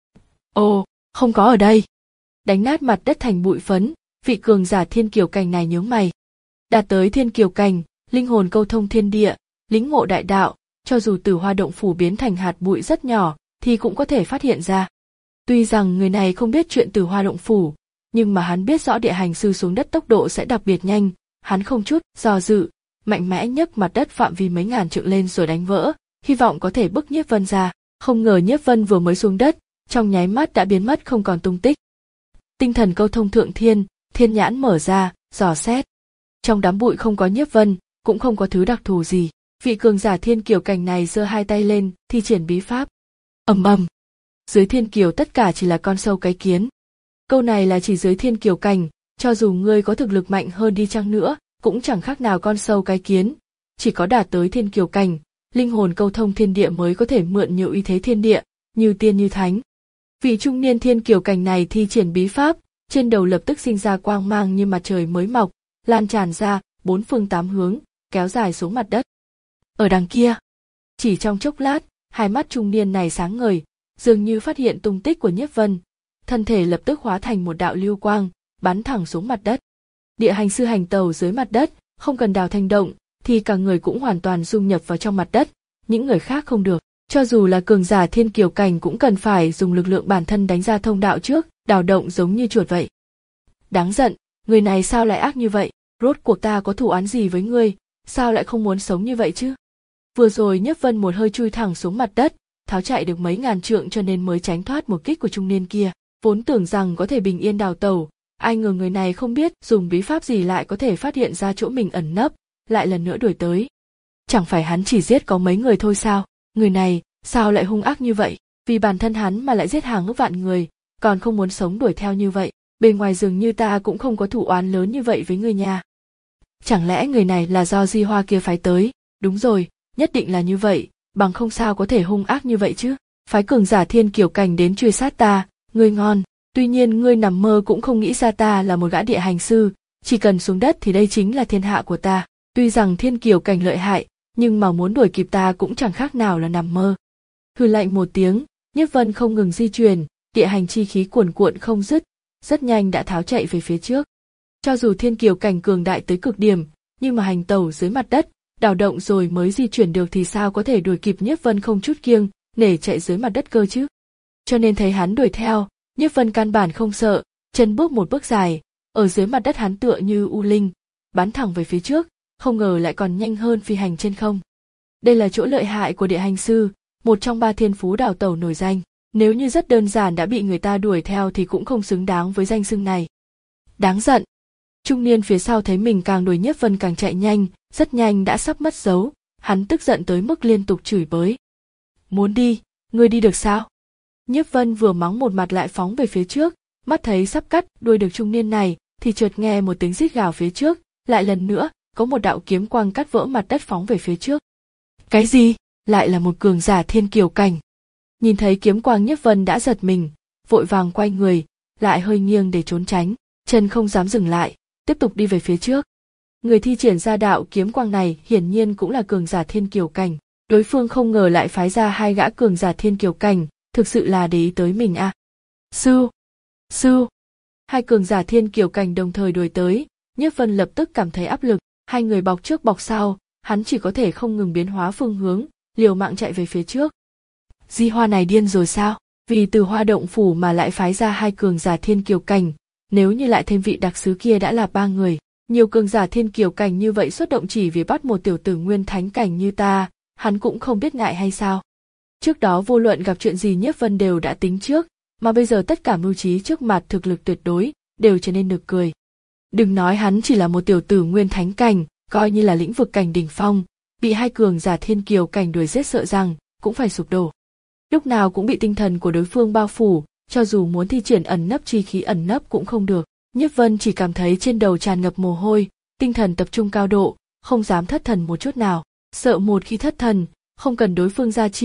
Ồ, không có ở đây. Đánh nát mặt đất thành bụi phấn, vị cường giả thiên kiều cảnh này nhướng mày. Đạt tới thiên kiều cảnh, linh hồn câu thông thiên địa, lĩnh ngộ đại đạo, cho dù Tử Hoa động phủ biến thành hạt bụi rất nhỏ thì cũng có thể phát hiện ra. Tuy rằng người này không biết chuyện Tử Hoa động phủ, nhưng mà hắn biết rõ địa hành sư xuống đất tốc độ sẽ đặc biệt nhanh, hắn không chút do dự, mạnh mẽ nhấc mặt đất phạm vi mấy ngàn trượng lên rồi đánh vỡ, hy vọng có thể bức Nhiếp Vân ra. Không ngờ Nhiếp Vân vừa mới xuống đất, trong nháy mắt đã biến mất không còn tung tích. Tinh thần câu thông thượng thiên, thiên nhãn mở ra, dò xét. Trong đám bụi không có Nhiếp Vân, cũng không có thứ đặc thù gì. Vị cường giả thiên kiều cảnh này giơ hai tay lên, thi triển bí pháp. Ầm ầm. Dưới thiên kiều tất cả chỉ là con sâu cái kiến. Câu này là chỉ dưới thiên kiều cảnh, cho dù ngươi có thực lực mạnh hơn đi chăng nữa, cũng chẳng khác nào con sâu cái kiến. Chỉ có đạt tới thiên kiều cảnh, linh hồn câu thông thiên địa mới có thể mượn nhiều uy thế thiên địa, như tiên như thánh. Vị trung niên thiên kiều cảnh này thi triển bí pháp, trên đầu lập tức sinh ra quang mang như mặt trời mới mọc, lan tràn ra bốn phương tám hướng, kéo dài xuống mặt đất. Ở đằng kia, chỉ trong chốc lát, hai mắt trung niên này sáng ngời, dường như phát hiện tung tích của Nhiếp Vân, thân thể lập tức hóa thành một đạo lưu quang, bắn thẳng xuống mặt đất. Địa hành sư hành tàu dưới mặt đất, không cần đào thành động, thì cả người cũng hoàn toàn dung nhập vào trong mặt đất, những người khác không được. Cho dù là cường giả thiên kiều cảnh cũng cần phải dùng lực lượng bản thân đánh ra thông đạo trước, đào động giống như chuột vậy. Đáng giận, người này sao lại ác như vậy, rốt cuộc ta có thù oán gì với ngươi, sao lại không muốn sống như vậy chứ? Vừa rồi Nhiếp Vân một hơi chui thẳng xuống mặt đất, tháo chạy được mấy ngàn trượng cho nên mới tránh thoát một kích của trung niên kia, vốn tưởng rằng có thể bình yên đào tẩu, ai ngờ người này không biết dùng bí pháp gì lại có thể phát hiện ra chỗ mình ẩn nấp, lại lần nữa đuổi tới. Chẳng phải hắn chỉ giết có mấy người thôi sao? Người này, sao lại hung ác như vậy? Vì bản thân hắn mà lại giết hàng ước vạn người, còn không muốn sống đuổi theo như vậy. Bề ngoài dường như ta cũng không có thù oán lớn như vậy với người nhà. Chẳng lẽ người này là do Di Hoa kia phái tới? Đúng rồi, nhất định là như vậy, bằng không sao có thể hung ác như vậy chứ. Phái cường giả thiên kiều cảnh đến truy sát ta, ngươi ngon. Tuy nhiên ngươi nằm mơ cũng không nghĩ ra ta là một gã địa hành sư, chỉ cần xuống đất thì đây chính là thiên hạ của ta. Tuy rằng thiên kiều cảnh lợi hại, nhưng mà muốn đuổi kịp ta cũng chẳng khác nào là nằm mơ. Hừ lạnh một tiếng, Nhiếp Vân không ngừng di chuyển, địa hành chi khí cuồn cuộn không dứt, rất nhanh đã tháo chạy về phía trước. Cho dù thiên kiều cảnh cường đại tới cực điểm, nhưng mà hành tẩu dưới mặt đất, đào động rồi mới di chuyển được thì sao có thể đuổi kịp Nhiếp Vân không chút kiêng, nể chạy dưới mặt đất cơ chứ. Cho nên thấy hắn đuổi theo, Nhiếp Vân căn bản không sợ, chân bước một bước dài, ở dưới mặt đất hắn tựa như u linh, bắn thẳng về phía trước, không ngờ lại còn nhanh hơn phi hành trên không. Đây là chỗ lợi hại của địa hành sư, một trong ba thiên phú đào tẩu nổi danh. Nếu như rất đơn giản đã bị người ta đuổi theo thì cũng không xứng đáng với danh xưng này. Đáng giận. Trung niên phía sau thấy mình càng đuổi Nhiếp Vân càng chạy nhanh, rất nhanh đã sắp mất dấu, hắn tức giận tới mức liên tục chửi bới. Muốn đi, ngươi đi được sao? Nhiếp Vân vừa mắng một mặt lại phóng về phía trước, mắt thấy sắp cắt đuôi được trung niên này, thì chợt nghe một tiếng rít gào phía trước, lại lần nữa, có một đạo kiếm quang cắt vỡ mặt đất phóng về phía trước. Cái gì? Lại là một cường giả thiên kiều cảnh. Nhìn thấy kiếm quang Nhiếp Vân đã giật mình, vội vàng quay người, lại hơi nghiêng để trốn tránh, chân không dám dừng lại, tiếp tục đi về phía trước. Người thi triển ra đạo kiếm quang này hiển nhiên cũng là cường giả thiên kiều cảnh, đối phương không ngờ lại phái ra hai gã cường giả thiên kiều cảnh, thực sự là để ý tới mình à. Sư! Sư! Hai cường giả thiên kiều cảnh đồng thời đuổi tới, Nhiếp Vân lập tức cảm thấy áp lực, hai người bọc trước bọc sau, hắn chỉ có thể không ngừng biến hóa phương hướng, liều mạng chạy về phía trước. Di Hoa này điên rồi sao? Vì từ Hoa động phủ mà lại phái ra hai cường giả thiên kiều cảnh, nếu như lại thêm vị đặc sứ kia đã là ba người, nhiều cường giả thiên kiều cảnh như vậy xuất động chỉ vì bắt một tiểu tử nguyên thánh cảnh như ta, hắn cũng không biết ngại hay sao? Trước đó vô luận gặp chuyện gì Nhiếp Vân đều đã tính trước, mà bây giờ tất cả mưu trí trước mặt thực lực tuyệt đối đều trở nên nực cười. Đừng nói hắn chỉ là một tiểu tử nguyên thánh cảnh, coi như là lĩnh vực cảnh đỉnh phong, bị hai cường giả thiên kiều cảnh đuổi giết sợ rằng cũng phải sụp đổ. Lúc nào cũng bị tinh thần của đối phương bao phủ, cho dù muốn thi triển ẩn nấp chi khí ẩn nấp cũng không được. Nhiếp Vân chỉ cảm thấy trên đầu tràn ngập mồ hôi, tinh thần tập trung cao độ, không dám thất thần một chút nào, sợ một khi thất thần, không cần đối phương ra chiêu,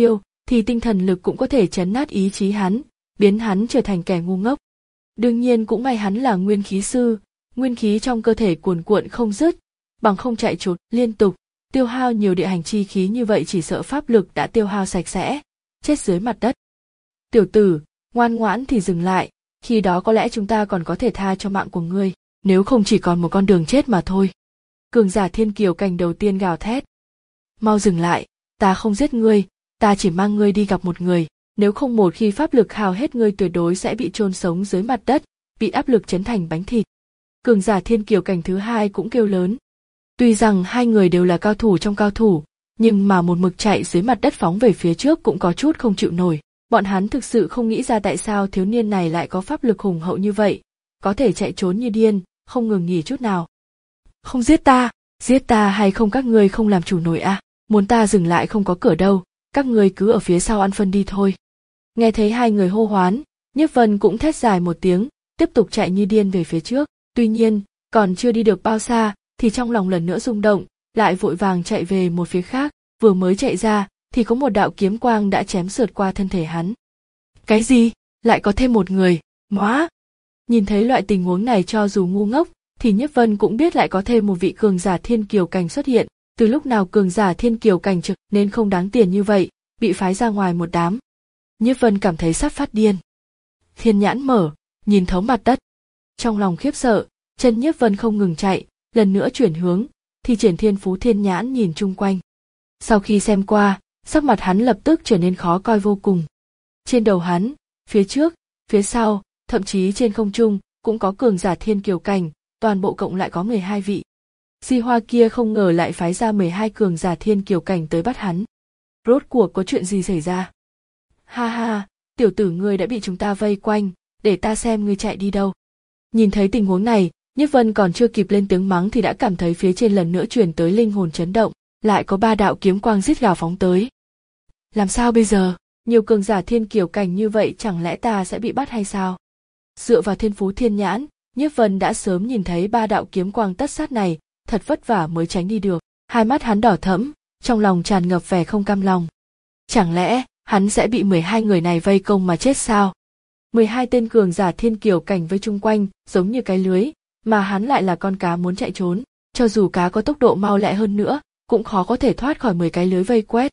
thì tinh thần lực cũng có thể trấn nát ý chí hắn, biến hắn trở thành kẻ ngu ngốc. Đương nhiên cũng may hắn là nguyên khí sư, nguyên khí trong cơ thể cuồn cuộn không dứt, bằng không chạy trốn liên tục, tiêu hao nhiều địa hành chi khí như vậy chỉ sợ pháp lực đã tiêu hao sạch sẽ, chết dưới mặt đất. Tiểu tử, ngoan ngoãn thì dừng lại, khi đó có lẽ chúng ta còn có thể tha cho mạng của ngươi, nếu không chỉ còn một con đường chết mà thôi. Cường giả thiên kiều cảnh đầu tiên gào thét. Mau dừng lại, ta không giết ngươi, ta chỉ mang ngươi đi gặp một người, nếu không một khi pháp lực hao hết ngươi tuyệt đối sẽ bị chôn sống dưới mặt đất, bị áp lực chấn thành bánh thịt. Cường giả thiên kiều cảnh thứ hai cũng kêu lớn. Tuy rằng hai người đều là cao thủ trong cao thủ, nhưng mà một mực chạy dưới mặt đất phóng về phía trước cũng có chút không chịu nổi. Bọn hắn thực sự không nghĩ ra tại sao thiếu niên này lại có pháp lực hùng hậu như vậy, có thể chạy trốn như điên, không ngừng nghỉ chút nào. Không giết ta, giết ta hay không các ngươi không làm chủ nổi à, muốn ta dừng lại không có cửa đâu, các ngươi cứ ở phía sau ăn phân đi thôi. Nghe thấy hai người hô hoán, Nhiếp Vân cũng thét dài một tiếng, tiếp tục chạy như điên về phía trước. Tuy nhiên, còn chưa đi được bao xa, thì trong lòng lần nữa rung động, lại vội vàng chạy về một phía khác, vừa mới chạy ra, thì có một đạo kiếm quang đã chém sượt qua thân thể hắn. Cái gì? Lại có thêm một người, móa! Nhìn thấy loại tình huống này cho dù ngu ngốc, thì Nhiếp Vân cũng biết lại có thêm một vị cường giả thiên kiều cảnh xuất hiện, từ lúc nào cường giả thiên kiều cảnh trực nên không đáng tiền như vậy, bị phái ra ngoài một đám. Nhiếp Vân cảm thấy sắp phát điên. Thiên nhãn mở, nhìn thấu mặt đất. Trong lòng khiếp sợ, chân Nhiếp Vân không ngừng chạy, lần nữa chuyển hướng, thì triển thiên phú thiên nhãn nhìn chung quanh. Sau khi xem qua, sắc mặt hắn lập tức trở nên khó coi vô cùng. Trên đầu hắn, phía trước, phía sau, thậm chí trên không trung, cũng có cường giả thiên kiều cảnh, toàn bộ cộng lại có mười hai vị. Di Hoa kia không ngờ lại phái ra mười hai cường giả thiên kiều cảnh tới bắt hắn. Rốt cuộc có chuyện gì xảy ra? Ha ha, tiểu tử ngươi đã bị chúng ta vây quanh, để ta xem ngươi chạy đi đâu. Nhìn thấy tình huống này, Nhiếp Vân còn chưa kịp lên tiếng mắng thì đã cảm thấy phía trên lần nữa truyền tới linh hồn chấn động, lại có ba đạo kiếm quang rít gào phóng tới. Làm sao bây giờ? Nhiều cường giả thiên kiều cảnh như vậy chẳng lẽ ta sẽ bị bắt hay sao? Dựa vào thiên phú thiên nhãn, Nhiếp Vân đã sớm nhìn thấy ba đạo kiếm quang tất sát này, thật vất vả mới tránh đi được. Hai mắt hắn đỏ thẫm, trong lòng tràn ngập vẻ không cam lòng. Chẳng lẽ hắn sẽ bị mười hai người này vây công mà chết sao? mười hai tên cường giả thiên kiều cảnh vây chung quanh, giống như cái lưới, mà hắn lại là con cá muốn chạy trốn, cho dù cá có tốc độ mau lẹ hơn nữa, cũng khó có thể thoát khỏi mười cái lưới vây quét.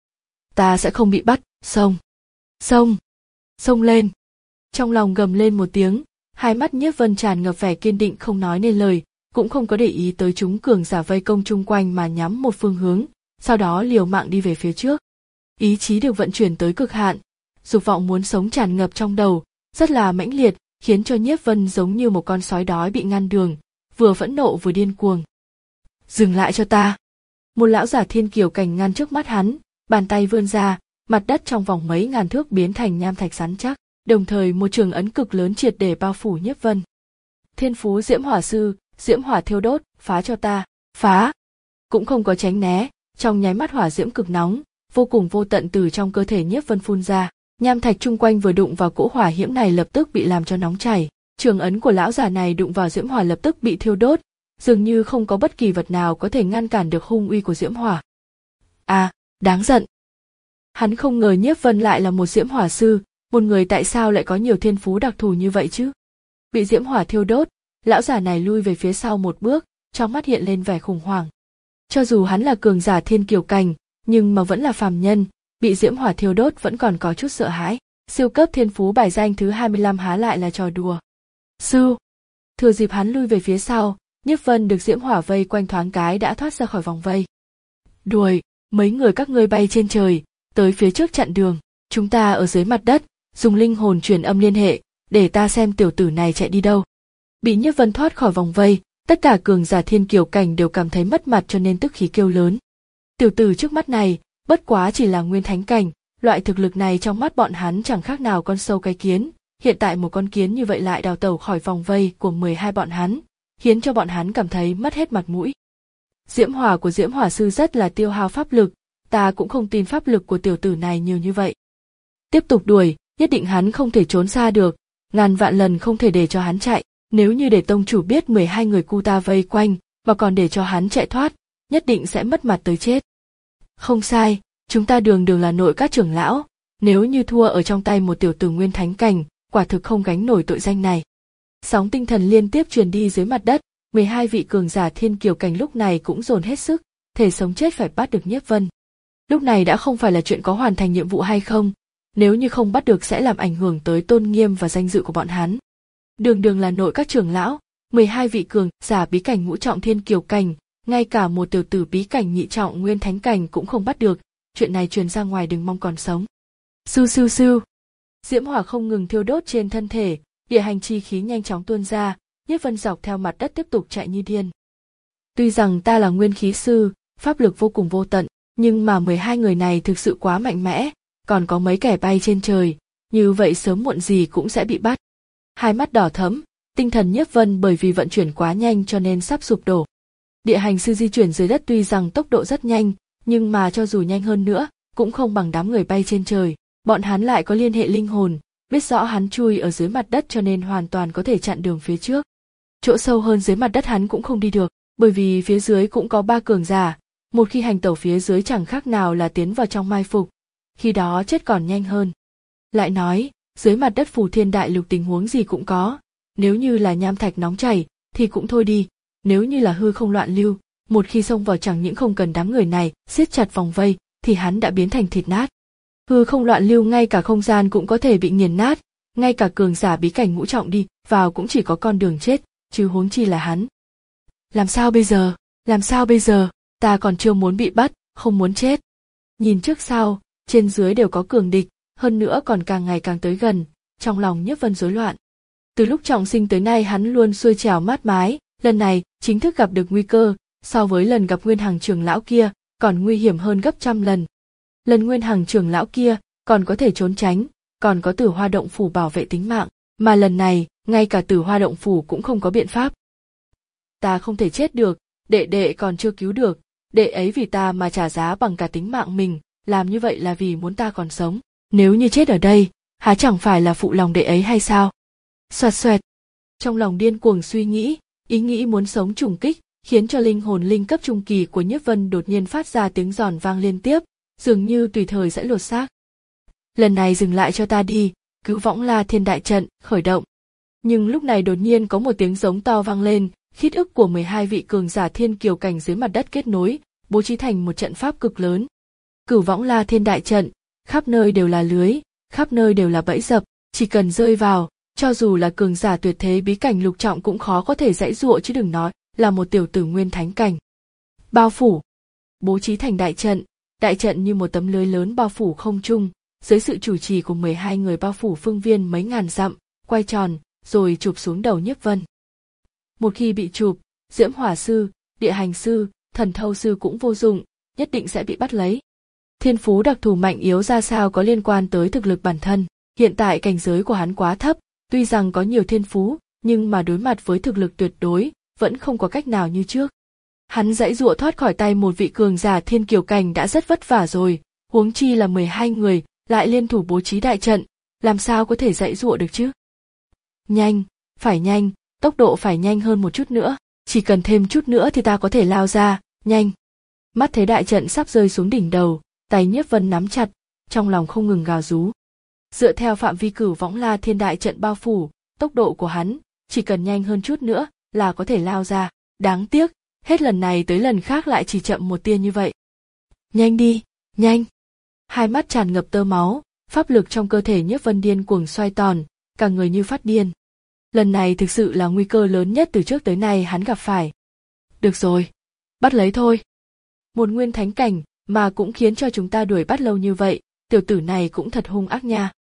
Ta sẽ không bị bắt, xông, xông, xông lên. Trong lòng gầm lên một tiếng, hai mắt Nhiếp Vân tràn ngập vẻ kiên định không nói nên lời, cũng không có để ý tới chúng cường giả vây công chung quanh mà nhắm một phương hướng, sau đó liều mạng đi về phía trước. Ý chí được vận chuyển tới cực hạn, dục vọng muốn sống tràn ngập trong đầu, rất là mãnh liệt, khiến cho Nhiếp Vân giống như một con sói đói bị ngăn đường, vừa phẫn nộ vừa điên cuồng. Dừng lại cho ta! Một lão giả thiên kiều cảnh ngăn trước mắt hắn, bàn tay vươn ra, mặt đất trong vòng mấy ngàn thước biến thành nham thạch rắn chắc, đồng thời một trường ấn cực lớn triệt để bao phủ Nhiếp Vân. Thiên phú diễm hỏa sư, diễm hỏa thiêu đốt, phá cho ta, phá! Cũng không có tránh né, trong nháy mắt hỏa diễm cực nóng, vô cùng vô tận từ trong cơ thể Nhiếp Vân phun ra, nham thạch chung quanh vừa đụng vào cỗ hỏa hiểm này lập tức bị làm cho nóng chảy, trường ấn của lão già này đụng vào diễm hỏa lập tức bị thiêu đốt, dường như không có bất kỳ vật nào có thể ngăn cản được hung uy của diễm hỏa. À, đáng giận! Hắn không ngờ Nhiếp Vân lại là một diễm hỏa sư, một người tại sao lại có nhiều thiên phú đặc thù như vậy chứ? Bị diễm hỏa thiêu đốt, lão già này lui về phía sau một bước, trong mắt hiện lên vẻ khủng hoảng. Cho dù hắn là cường giả thiên kiều cảnh, nhưng mà vẫn là phàm nhân, bị diễm hỏa thiêu đốt vẫn còn có chút sợ hãi. Siêu cấp thiên phú bài danh thứ hai mươi lăm há lại là trò đùa. Sư! Thừa dịp hắn lui về phía sau, Nhiếp Vân được diễm hỏa vây quanh thoáng cái đã thoát ra khỏi vòng vây. Đuổi, mấy người các ngươi bay trên trời, tới phía trước chặn đường, chúng ta ở dưới mặt đất, dùng linh hồn truyền âm liên hệ, để ta xem tiểu tử này chạy đi đâu. Bị Nhiếp Vân thoát khỏi vòng vây, tất cả cường giả thiên kiều cảnh đều cảm thấy mất mặt cho nên tức khí kêu lớn. Tiểu tử trước mắt này, bất quá chỉ là nguyên thánh cảnh, loại thực lực này trong mắt bọn hắn chẳng khác nào con sâu cái kiến, hiện tại một con kiến như vậy lại đào tẩu khỏi vòng vây của mười hai bọn hắn, khiến cho bọn hắn cảm thấy mất hết mặt mũi. Diễm hỏa của diễm hỏa sư rất là tiêu hao pháp lực, ta cũng không tin pháp lực của tiểu tử này nhiều như vậy. Tiếp tục đuổi, nhất định hắn không thể trốn xa được, ngàn vạn lần không thể để cho hắn chạy, nếu như để tông chủ biết mười hai người cu ta vây quanh, mà còn để cho hắn chạy thoát, nhất định sẽ mất mặt tới chết. Không sai, Chúng ta đường đường là nội các trưởng lão, nếu như thua ở trong tay một tiểu tử nguyên thánh cảnh, quả thực không gánh nổi tội danh này. Sóng tinh thần liên tiếp truyền đi dưới mặt đất, mười hai vị cường giả thiên kiều cảnh lúc này cũng dồn hết sức, thể sống chết phải bắt được Nhiếp Vân. Lúc này đã không phải là chuyện có hoàn thành nhiệm vụ hay không, nếu như không bắt được sẽ làm ảnh hưởng tới tôn nghiêm và danh dự của bọn hắn. Đường đường là nội các trưởng lão, mười hai vị cường giả bí cảnh ngũ trọng thiên kiều cảnh, ngay cả một tiểu tử bí cảnh nhị trọng nguyên thánh cảnh cũng không bắt được, chuyện này truyền ra ngoài đừng mong còn sống. Sưu sưu sưu. Diễm hỏa không ngừng thiêu đốt trên thân thể, địa hành chi khí nhanh chóng tuôn ra, Nhiếp Vân dọc theo mặt đất tiếp tục chạy như điên. Tuy rằng ta là nguyên khí sư, pháp lực vô cùng vô tận, nhưng mà mười hai người này thực sự quá mạnh mẽ, còn có mấy kẻ bay trên trời, như vậy sớm muộn gì cũng sẽ bị bắt. Hai mắt đỏ thẫm, tinh thần Nhiếp Vân bởi vì vận chuyển quá nhanh cho nên sắp sụp đổ. Địa hành sư di chuyển dưới đất tuy rằng tốc độ rất nhanh, nhưng mà cho dù nhanh hơn nữa, cũng không bằng đám người bay trên trời. Bọn hắn lại có liên hệ linh hồn, biết rõ hắn chui ở dưới mặt đất cho nên hoàn toàn có thể chặn đường phía trước. Chỗ sâu hơn dưới mặt đất hắn cũng không đi được, bởi vì phía dưới cũng có ba cường giả, một khi hành tẩu phía dưới chẳng khác nào là tiến vào trong mai phục, khi đó chết còn nhanh hơn. Lại nói, dưới mặt đất Phù Thiên Đại Lục tình huống gì cũng có, nếu như là nham thạch nóng chảy thì cũng thôi đi, nếu như là hư không loạn lưu, một khi xông vào chẳng những không cần đám người này siết chặt vòng vây thì hắn đã biến thành thịt nát. Hư không loạn lưu ngay cả không gian cũng có thể bị nghiền nát, ngay cả cường giả bí cảnh ngũ trọng đi vào cũng chỉ có con đường chết, chứ huống chi là hắn. Làm sao bây giờ, làm sao bây giờ, ta còn chưa muốn bị bắt, không muốn chết. Nhìn trước sau, trên dưới đều có cường địch, hơn nữa còn càng ngày càng tới gần, trong lòng Nhiếp Vân rối loạn. Từ lúc trọng sinh tới nay hắn luôn xuôi trèo mát mái, lần này chính thức gặp được nguy cơ, so với lần gặp Nguyên Hằng trưởng lão kia, còn nguy hiểm hơn gấp trăm lần. Lần Nguyên Hằng trưởng lão kia còn có thể trốn tránh, còn có Tử Hoa động phủ bảo vệ tính mạng, mà lần này ngay cả Tử Hoa động phủ cũng không có biện pháp. Ta không thể chết được, đệ đệ còn chưa cứu được, đệ ấy vì ta mà trả giá bằng cả tính mạng mình, làm như vậy là vì muốn ta còn sống, nếu như chết ở đây, há chẳng phải là phụ lòng đệ ấy hay sao? Xoẹt xoẹt. Trong lòng điên cuồng suy nghĩ, ý nghĩ muốn sống trùng kích, khiến cho linh hồn linh cấp trung kỳ của Nhiếp Vân đột nhiên phát ra tiếng giòn vang liên tiếp, dường như tùy thời sẽ lột xác. Lần này dừng lại cho ta đi, Cứu Võng La Thiên đại trận khởi động. Nhưng lúc này đột nhiên có một tiếng giống to vang lên, khít ức của mười hai vị cường giả thiên kiều cảnh dưới mặt đất kết nối, bố trí thành một trận pháp cực lớn. Cửu Võng La Thiên đại trận, khắp nơi đều là lưới, khắp nơi đều là bẫy dập, chỉ cần rơi vào, cho dù là cường giả tuyệt thế bí cảnh lục trọng cũng khó có thể giãy giụa chứ đừng nói là một tiểu tử nguyên thánh cảnh. Bao phủ, bố trí thành đại trận, đại trận như một tấm lưới lớn bao phủ không trung, dưới sự chủ trì của mười hai người bao phủ phương viên mấy ngàn dặm, quay tròn, rồi chụp xuống đầu Nhiếp Vân. Một khi bị chụp, Diễm Hỏa sư, Địa Hành sư, Thần Thâu sư cũng vô dụng, nhất định sẽ bị bắt lấy. Thiên phú đặc thù mạnh yếu ra sao có liên quan tới thực lực bản thân, hiện tại cảnh giới của hắn quá thấp, tuy rằng có nhiều thiên phú, nhưng mà đối mặt với thực lực tuyệt đối, vẫn không có cách nào như trước. Hắn giãy giụa thoát khỏi tay một vị cường giả thiên kiều cảnh đã rất vất vả rồi, huống chi là mười hai người, lại liên thủ bố trí đại trận, làm sao có thể giãy giụa được chứ? Nhanh, phải nhanh, tốc độ phải nhanh hơn một chút nữa, chỉ cần thêm chút nữa thì ta có thể lao ra, nhanh. Mắt thấy đại trận sắp rơi xuống đỉnh đầu, tay Nhiếp Vân nắm chặt, trong lòng không ngừng gào rú. Dựa theo phạm vi Cửu Võng La Thiên đại trận bao phủ, tốc độ của hắn, chỉ cần nhanh hơn chút nữa là có thể lao ra, đáng tiếc, hết lần này tới lần khác lại chỉ chậm một tia như vậy. Nhanh đi, nhanh. Hai mắt tràn ngập tơ máu, pháp lực trong cơ thể Nhiếp Vân điên cuồng xoay tròn, cả người như phát điên. Lần này thực sự là nguy cơ lớn nhất từ trước tới nay hắn gặp phải. Được rồi, bắt lấy thôi. Một nguyên thánh cảnh mà cũng khiến cho chúng ta đuổi bắt lâu như vậy, tiểu tử này cũng thật hung ác nha.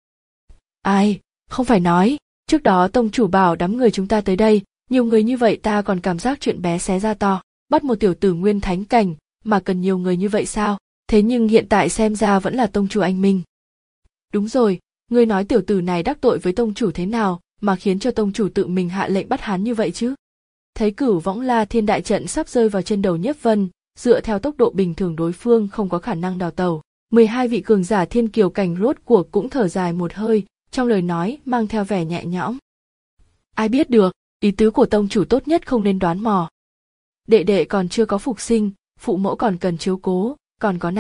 Ai, không phải nói, trước đó tông chủ bảo đám người chúng ta tới đây, nhiều người như vậy ta còn cảm giác chuyện bé xé ra to, bắt một tiểu tử nguyên thánh cảnh mà cần nhiều người như vậy sao? Thế nhưng hiện tại xem ra vẫn là tông chủ anh minh. Đúng rồi, ngươi nói tiểu tử này đắc tội với tông chủ thế nào mà khiến cho tông chủ tự mình hạ lệnh bắt hắn như vậy chứ? Thấy Cửu Võng La Thiên đại trận sắp rơi vào trên đầu Nhiếp Vân, dựa theo tốc độ bình thường đối phương không có khả năng đào tẩu. mười hai vị cường giả thiên kiều cảnh rốt cuộc cũng thở dài một hơi, trong lời nói mang theo vẻ nhẹ nhõm. Ai biết được, ý tứ của tông chủ tốt nhất không nên đoán mò. Đệ đệ còn chưa có phục sinh, phụ mẫu còn cần chiếu cố, còn có nàng,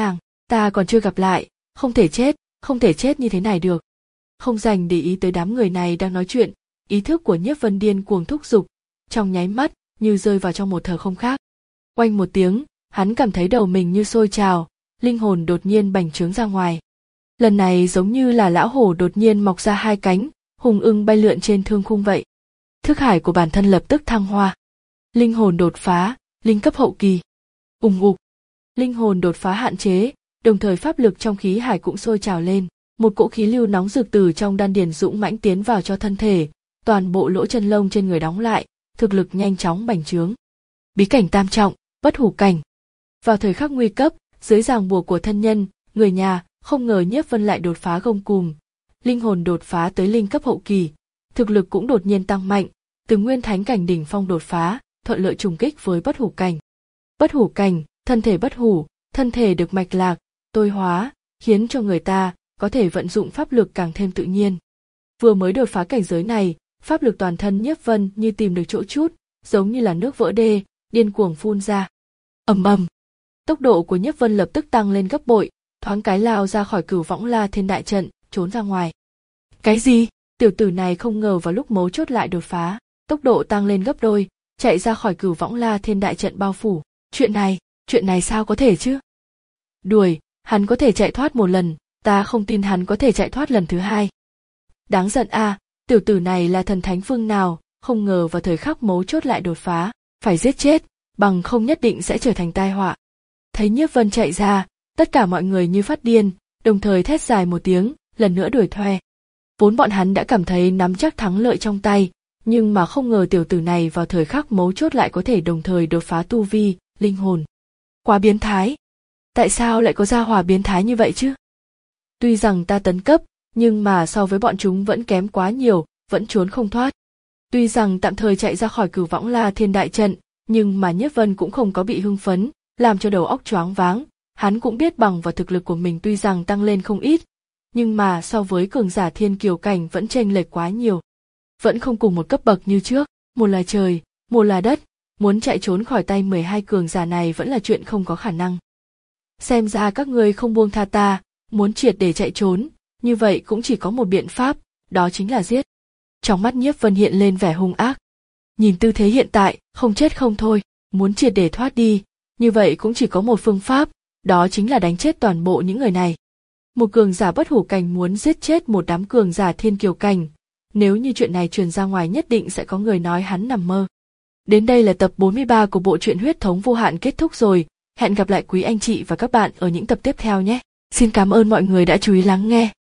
Ta còn chưa gặp lại, không thể chết, không thể chết như thế này được. Không dành để ý tới đám người này đang nói chuyện, ý thức của Nhiếp Vân điên cuồng thúc giục, trong nháy mắt như rơi vào trong một thờ không khác. Oanh một tiếng, hắn cảm thấy đầu mình như sôi trào, linh hồn đột nhiên bành trướng ra ngoài. Lần này giống như là lão hổ đột nhiên mọc ra hai cánh, hùng ưng bay lượn trên thương khung vậy. Thức hải của bản thân lập tức thăng hoa. Linh hồn đột phá, linh cấp hậu kỳ. Ùng ục. Linh hồn đột phá hạn chế, đồng thời pháp lực trong khí hải cũng sôi trào lên. Một cỗ khí lưu nóng rực từ trong đan điền dũng mãnh tiến vào cho thân thể, toàn bộ lỗ chân lông trên người đóng lại, thực lực nhanh chóng bành trướng. Bí cảnh tam trọng, bất hủ cảnh. Vào thời khắc nguy cấp, dưới ràng buộc của thân nhân, người nhà, không ngờ Nhiếp Vân lại đột phá gông cùm. Linh hồn đột phá tới linh cấp hậu kỳ, thực lực cũng đột nhiên tăng mạnh, từ nguyên thánh cảnh đỉnh phong đột phá, thuận lợi trùng kích với bất hủ cảnh. Bất hủ cảnh, thân thể bất hủ, thân thể được mạch lạc, tôi hóa, khiến cho người ta có thể vận dụng pháp lực càng thêm tự nhiên. Vừa mới đột phá cảnh giới này, pháp lực toàn thân Nhiếp Vân như tìm được chỗ chút, giống như là nước vỡ đê, điên cuồng phun ra. Ầm ầm. Tốc độ của Nhiếp Vân lập tức tăng lên gấp bội, thoáng cái lao ra khỏi Cửu Võng La Thiên đại trận, trốn ra ngoài. Cái gì? Tiểu tử này không ngờ vào lúc mấu chốt lại đột phá, tốc độ tăng lên gấp đôi, chạy ra khỏi Cửu Võng La Thiên đại trận bao phủ. Chuyện này, chuyện này sao có thể chứ? Đuổi, hắn có thể chạy thoát một lần, ta không tin hắn có thể chạy thoát lần thứ hai. Đáng giận a, à, tiểu tử này là thần thánh phương nào, không ngờ vào thời khắc mấu chốt lại đột phá, phải giết chết, bằng không nhất định sẽ trở thành tai họa. Thấy Nhiếp Vân chạy ra, tất cả mọi người như phát điên, đồng thời thét dài một tiếng, lần nữa đuổi theo. Vốn bọn hắn đã cảm thấy nắm chắc thắng lợi trong tay, nhưng mà không ngờ tiểu tử này vào thời khắc mấu chốt lại có thể đồng thời đột phá tu vi, linh hồn. Quá biến thái. Tại sao lại có gia hỏa biến thái như vậy chứ? Tuy rằng ta tấn cấp, nhưng mà so với bọn chúng vẫn kém quá nhiều, vẫn trốn không thoát. Tuy rằng tạm thời chạy ra khỏi Cửu Võng La Thiên đại trận, nhưng mà Nhiếp Vân cũng không có bị hưng phấn, làm cho đầu óc choáng váng. Hắn cũng biết bằng vào thực lực của mình tuy rằng tăng lên không ít, nhưng mà so với cường giả thiên kiều cảnh vẫn chênh lệch quá nhiều. Vẫn không cùng một cấp bậc như trước, một là trời, một là đất, muốn chạy trốn khỏi tay mười hai cường giả này vẫn là chuyện không có khả năng. Xem ra các ngươi không buông tha ta, muốn triệt để chạy trốn, như vậy cũng chỉ có một biện pháp, đó chính là giết. Trong mắt Nhiếp Vân hiện lên vẻ hung ác. Nhìn tư thế hiện tại, không chết không thôi, muốn triệt để thoát đi, như vậy cũng chỉ có một phương pháp, đó chính là đánh chết toàn bộ những người này. Một cường giả bất hủ cảnh muốn giết chết một đám cường giả thiên kiều cảnh, nếu như chuyện này truyền ra ngoài nhất định sẽ có người nói hắn nằm mơ. Đến đây là tập bốn mươi ba của bộ truyện Huyết Thống Vô Hạn kết thúc rồi, hẹn gặp lại quý anh chị và các bạn ở những tập tiếp theo nhé. Xin cảm ơn mọi người đã chú ý lắng nghe.